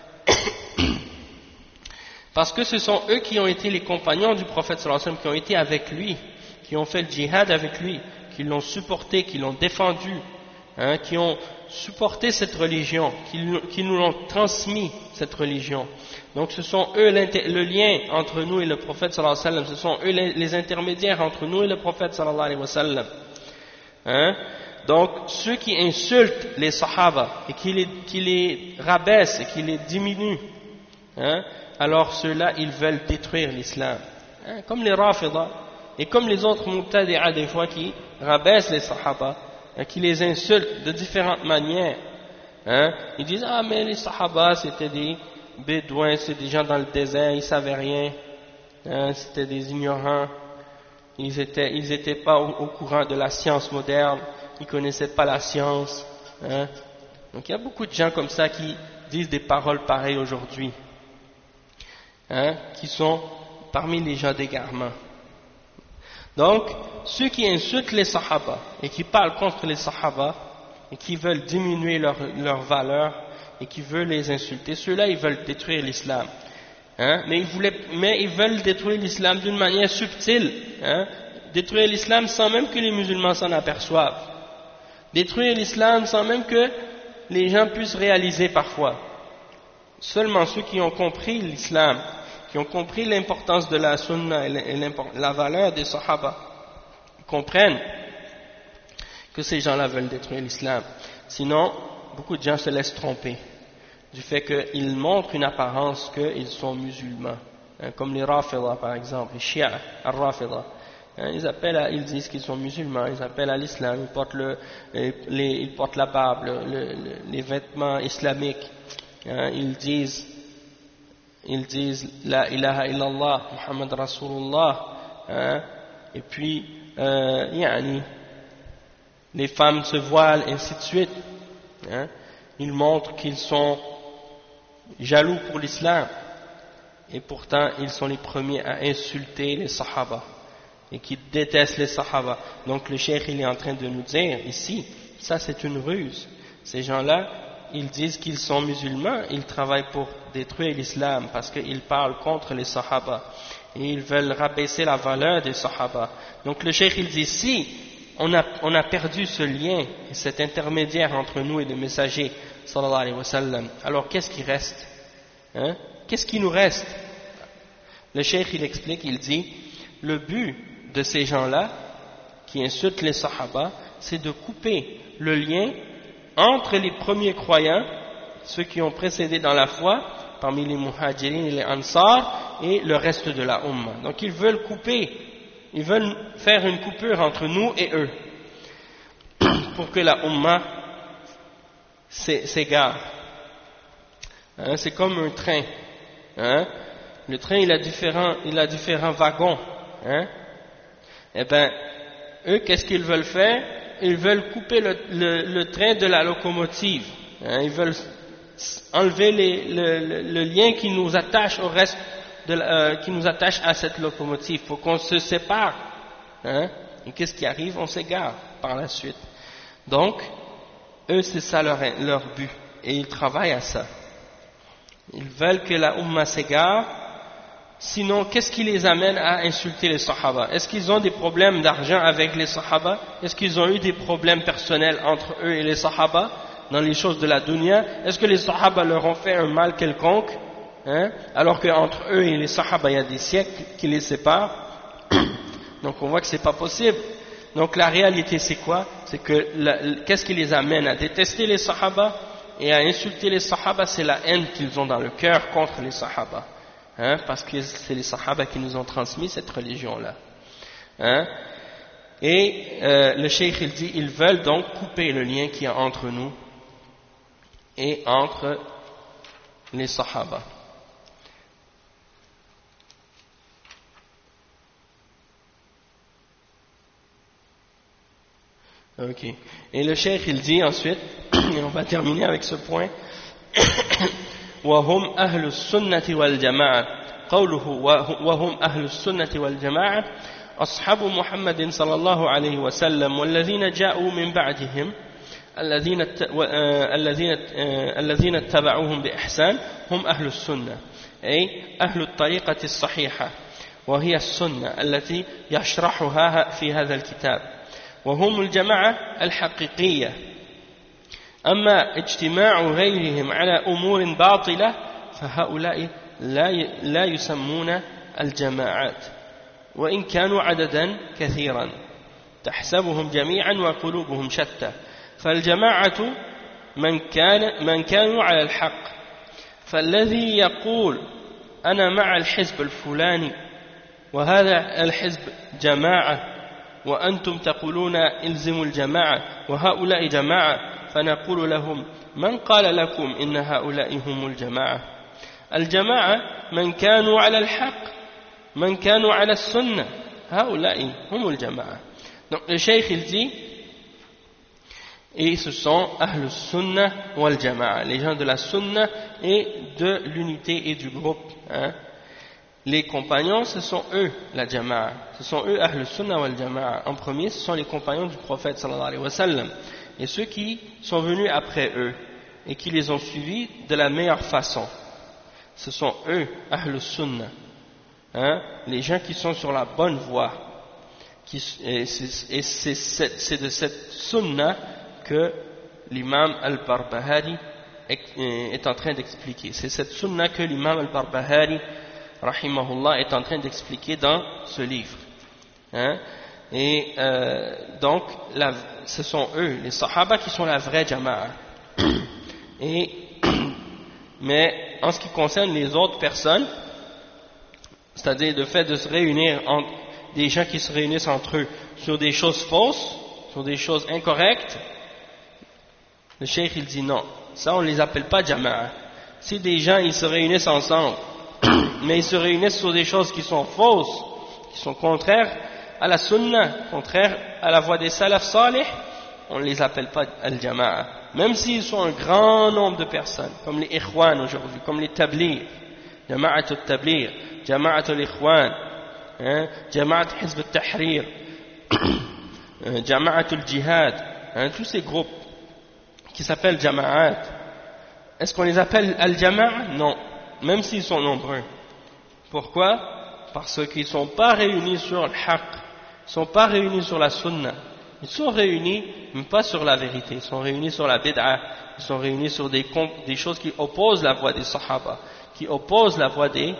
Parce que ce sont eux qui ont été les compagnons du prophète sallallahu alayhi wa sallam, qui ont été avec lui, qui ont fait le djihad avec lui, qui l'ont supporté, qui l'ont défendu, qui ont supporté cette religion, qui nous l'ont transmis cette religion. Donc ce sont eux le lien entre nous et le prophète sallallahu alayhi wa sallam, ce sont eux les intermédiaires entre nous et le prophète sallallahu alayhi wa sallam. Donc ceux qui insultent les sahaba et qui les rabaissent et qui les diminuent, alors ceux-là ils veulent détruire l'islam, comme les Rafida et comme les autres Mubtadi'a des fois qui rabaissent les sahaba, qui les insultent de différentes manières. Ils disent ah mais les sahaba c'était des bédouins, c'est des gens dans le désert, ils savaient rien, c'était des ignorants, ils étaient pas au courant de la science moderne, ils connaissaient pas la science. Donc il y a beaucoup de gens comme ça qui disent des paroles pareilles aujourd'hui, qui sont parmi les gens d'égarement. Donc, ceux qui insultent les sahaba et qui parlent contre les sahaba et qui veulent diminuer leur valeur et qui veulent les insulter, ceux-là ils veulent détruire l'islam. Mais ils veulent détruire l'islam d'une manière subtile. Détruire l'islam sans même que les musulmans s'en aperçoivent. Détruire l'islam sans même que les gens puissent réaliser parfois. Seulement ceux qui ont compris l'islam, qui ont compris l'importance de la sunna et la valeur des sahaba, comprennent que ces gens-là veulent détruire l'islam. Sinon, beaucoup de gens se laissent tromper du fait qu'ils montrent une apparence qu'ils sont musulmans, comme les Rafida par exemple, les Shia, al-Rafida. Ils disent qu'ils sont musulmans, ils appellent à l'islam, ils portent la barbe, les vêtements islamiques, ils disent la ilaha illallah Muhammad Rasulullah, et puis les femmes se voilent, ainsi de suite. Ils montrent qu'ils sont jaloux pour l'islam et pourtant ils sont les premiers à insulter les sahaba et qui détestent les sahaba. Donc le cheikh il est en train de nous dire ici, ça c'est une ruse. Ces gens-là ils disent qu'ils sont musulmans, ils travaillent pour détruire l'islam parce qu'ils parlent contre les sahaba et ils veulent rabaisser la valeur des sahaba. Donc le cheikh il dit si on a perdu ce lien et cet intermédiaire entre nous et le messager sallallahu alayhi wa sallam, alors qu'est-ce qui reste? Qu'est-ce qui nous reste? Le cheikh il explique, il dit le but de ces gens-là qui insultent les sahaba, c'est de couper le lien entre les premiers croyants, ceux qui ont précédé dans la foi, parmi les muhajirin et les ansar, et le reste de la umma. Donc ils veulent couper, ils veulent faire une coupure entre nous et eux. pour que la Ummah s'égare. Hein, c'est comme un train. Hein. Le train, il a différents wagons. Hein. Eh bien, eux, qu'est-ce qu'ils veulent faire? Ils veulent couper le train de la locomotive. Hein. Ils veulent enlever le lien qui nous attache au reste, qui nous attache à cette locomotive, pour qu'on se sépare. Hein. Et qu'est-ce qui arrive? On s'égare par la suite. Donc, eux, c'est ça leur but. Et ils travaillent à ça. Ils veulent que la Ummah s'égare. Sinon, qu'est-ce qui les amène à insulter les Sahaba? Est-ce qu'ils ont des problèmes d'argent avec les Sahaba? Est-ce qu'ils ont eu des problèmes personnels entre eux et les Sahaba dans les choses de la dunya? Est-ce que les Sahaba leur ont fait un mal quelconque? Hein? Alors qu'entre eux et les Sahaba, il y a des siècles qui les séparent. Donc on voit que c'est pas possible. Donc la réalité c'est quoi? C'est que qu'est-ce qui les amène à détester les Sahaba et à insulter les Sahaba? C'est la haine qu'ils ont dans le cœur contre les Sahaba. Hein, parce que c'est les Sahaba qui nous ont transmis cette religion-là. Hein, et le Cheikh il dit, ils veulent donc couper le lien qu'il y a entre nous et entre les Sahaba. Ok. Et le Cheikh il dit ensuite, et on va terminer avec ce point, وهم أهل السنة والجماعة قوله وهم أهل السنة والجماعة أصحاب محمد صلى الله عليه وسلم والذين جاءوا من بعدهم الذين اتبعوهم بإحسان هم أهل السنة أي أهل الطريقة الصحيحة وهي السنة التي يشرحها في هذا الكتاب وهم الجماعة الحقيقية أما اجتماع غيرهم على أمور باطلة فهؤلاء لا يسمون الجماعات وإن كانوا عددا كثيرا تحسبهم جميعا وقلوبهم شتى فالجماعة من كانوا على الحق فالذي يقول أنا مع الحزب الفلاني وهذا الحزب جماعة وأنتم تقولون إلزموا الجماعة وهؤلاء جماعة فنقول لهم من قال لكم إن هؤلاء هم الجماعة الجماعة من كانوا على الحق من كانوا على السنة هؤلاء هم الجماعة. Donc le Cheikh il dit, et ce sont Ahl Sunnah wal Jama'a, les gens de la Sunna et de l'unité et du groupe. Hein. Les compagnons, ce sont eux la Jama'a, ce sont eux Ahl Sunnah wal Jama'a. En premier, ce sont les compagnons du prophète sallallahu alayhi wa sallam. Et ceux qui sont venus après eux et qui les ont suivis de la meilleure façon, ce sont eux, Ahl Sunnah, hein, les gens qui sont sur la bonne voie. Et c'est de cette Sunnah que l'imam al-Barbahari est en train d'expliquer. C'est cette Sunnah que l'imam al-Barbahari, rahimahullah, est en train d'expliquer dans ce livre. Hein. Et donc, ce sont eux, les Sahaba, qui sont la vraie Jama'a. Mais en ce qui concerne les autres personnes, c'est-à-dire le fait de se réunir entre des gens qui se réunissent entre eux sur des choses fausses, sur des choses incorrectes, le Cheikh il dit non, ça on ne les appelle pas Jama'a. Si des gens ils se réunissent ensemble, mais ils se réunissent sur des choses qui sont fausses, qui sont contraires à la Sunna, contraire à la voie des Salaf Salih, on ne les appelle pas Al-Jama'a. Même s'ils sont un grand nombre de personnes, comme les Ikhwan aujourd'hui, comme les Tabligh, Jama'at al-Tabligh, Jama'at al-Ikhwan, hein, Jama'at Hizb al-Tahrir, Jama'at al-Jihad, hein, tous ces groupes qui s'appellent Jama'at. Est-ce qu'on les appelle Al-Jama'a? Non, même s'ils sont nombreux. Pourquoi? Parce qu'ils ne sont pas réunis sur le haqq, ils ne sont pas réunis sur la sunna, ils sont réunis, mais pas sur la vérité, ils sont réunis sur la bid'a, ils sont réunis sur des choses qui opposent la voie des sahaba, qui opposent la voie des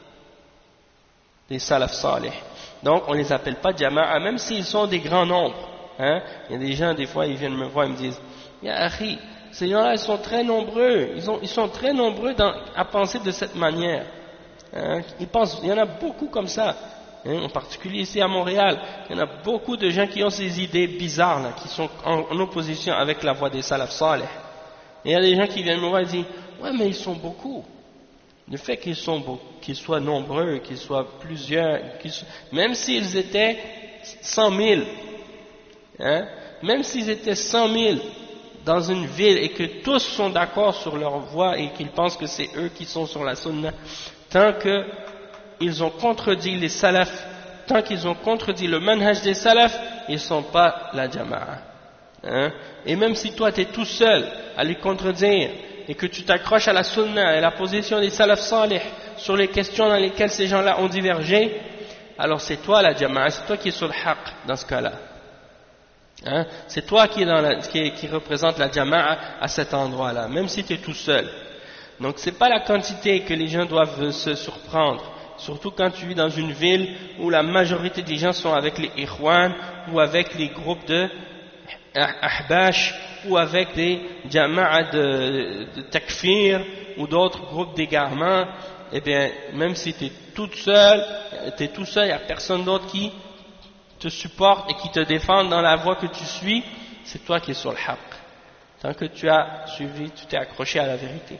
salaf salih. Donc on ne les appelle pas jama'a, même s'ils sont des grands nombres. Hein? Il y a des gens, des fois, ils viennent me voir et me disent, ya akhi, ces gens-là, ils sont très nombreux, ils sont très nombreux à penser de cette manière. Hein? Ils pensent, il y en a beaucoup comme ça. En particulier ici à Montréal, il y en a beaucoup de gens qui ont ces idées bizarres là, qui sont en opposition avec la voie des salaf salih. Et il y a des gens qui viennent me voir et disent ouais mais ils sont beaucoup. Le fait qu'ils soient nombreux, qu'ils soient plusieurs, même s'ils étaient 100 000, même s'ils étaient 100 000 dans une ville et que tous sont d'accord sur leur voie et qu'ils pensent que c'est eux qui sont sur la sunna, tant qu'ils ont contredit les salafs, tant qu'ils ont contredit le manhaj des salafs, ils ne sont pas la jama'a. Et même si toi tu es tout seul à les contredire et que tu t'accroches à la sunna et à la position des salaf salih sur les questions dans lesquelles ces gens-là ont divergé, alors c'est toi la jama'a, c'est toi qui es sur le haqq dans ce cas-là. C'est toi qui représente la jama'a à cet endroit-là, même si tu es tout seul. Donc c'est pas la quantité que les gens doivent se surprendre, surtout quand tu vis dans une ville où la majorité des gens sont avec les ikhwan ou avec les groupes de ahbash ou avec des jama'a de takfir ou d'autres groupes d'égarement. Eh bien, même si tu es tout seul, il n'y a personne d'autre qui te supporte et qui te défend dans la voie que tu suis, c'est toi qui es sur le haqq. Tant que tu as suivi, tu t'es accroché à la vérité.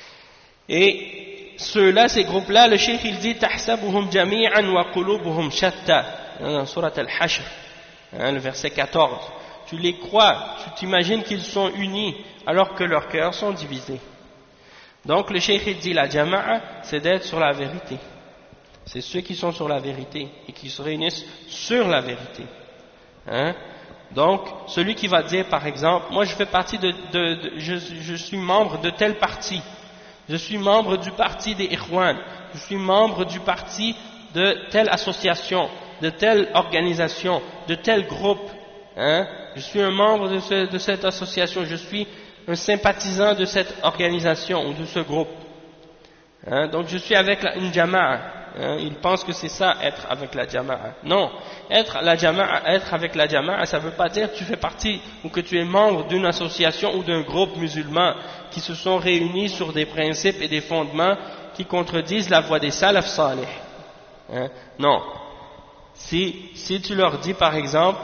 Et ceux-là, ces groupes-là, le cheikh il dit tahsabuhum jami'an wa qulubuhum shatta, dans surat al-Hashr, le verset 14. Tu les crois, tu t'imagines qu'ils sont unis alors que leurs cœurs sont divisés. Donc le cheikh il dit la jama'a, c'est d'être sur la vérité. C'est ceux qui sont sur la vérité et qui se réunissent sur la vérité. Donc celui qui va dire par exemple, moi je fais partie je suis membre de tel parti, je suis membre du parti des Ikhwan, je suis membre du parti de telle association, de telle organisation, de tel groupe, je suis un membre de cette association, je suis un sympathisant de cette organisation ou de ce groupe, donc je suis avec une jama'a. Il pense que c'est ça être avec la jama'a. Non, être avec la jama'a, ça ne veut pas dire que tu fais partie ou que tu es membre d'une association ou d'un groupe musulman qui se sont réunis sur des principes et des fondements qui contredisent la voie des salaf salih. Non. Si tu leur dis par exemple,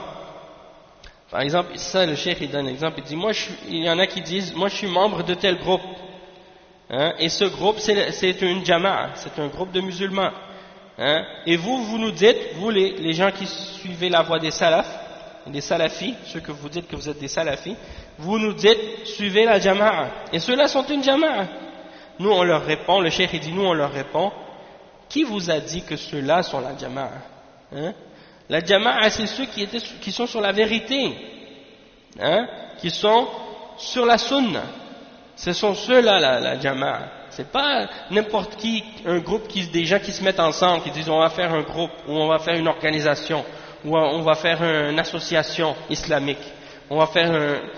ça le cheikh il donne un exemple, il dit il y en a qui disent moi je suis membre de tel groupe. Et ce groupe c'est une jama'a, c'est un groupe de musulmans. Et vous nous dites, vous les gens qui suivez la voie des salafs, des salafis, ceux que vous dites que vous êtes des salafis, vous nous dites suivez la jama'a. Et ceux-là sont une jama'a. Nous on leur répond, le cheikh il dit nous on leur répond, qui vous a dit que ceux-là sont la jama'a? La jama'a c'est ceux qui sont sur la vérité, qui sont sur la sunna. Ce sont ceux-là la jama'a. C'est pas n'importe qui, un groupe des gens qui se mettent ensemble, qui disent on va faire un groupe, ou on va faire une organisation, ou on va faire une association islamique, on va faire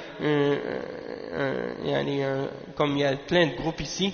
comme il y a plein de groupes ici,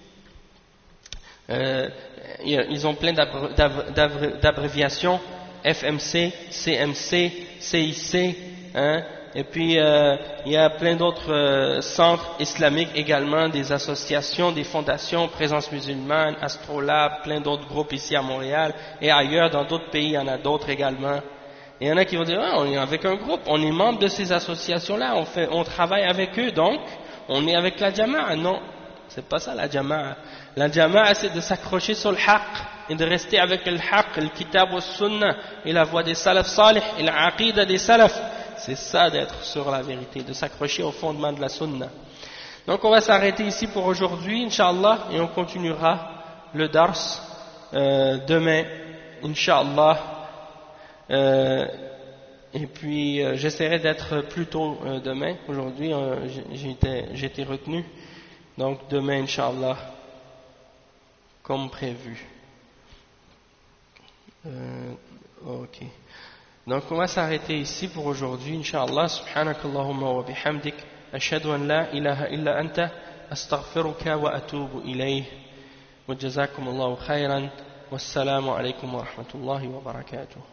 ils ont plein d'abréviations, FMC, CMC, CIC, et puis il y a plein d'autres centres islamiques également, des associations, des fondations, Présence musulmane, Astrolabe, plein d'autres groupes ici à Montréal et ailleurs dans d'autres pays, il y en a d'autres également. Et il y en a qui vont dire on est avec un groupe, on est membre de ces associations-là, on travaille avec eux, donc on est avec la jama'a. Non, c'est pas ça la jama'a. La jama'a c'est de s'accrocher sur le haqq et de rester avec le haqq, le kitab wa sunnah et la voie des salaf salih et l'aqida des salaf. C'est ça d'être sur la vérité, de s'accrocher au fondement de la sunna. Donc on va s'arrêter ici pour aujourd'hui, Inch'Allah, et on continuera le dars demain, Inch'Allah. Et puis j'essaierai d'être plus tôt demain. Aujourd'hui j'ai été retenu. Donc demain, Inch'Allah, comme prévu. Ok. Donc on va s'arrêter ici pour aujourd'hui, Inch'Allah. Subhanakallahumma wa bihamdik, ashhadu an la ilaha illa anta, astaghfiruka wa atubu ilayh. Wa jazakumullahu khayran. Wassalamu alaykum wa rahmatullahi wa barakatuh.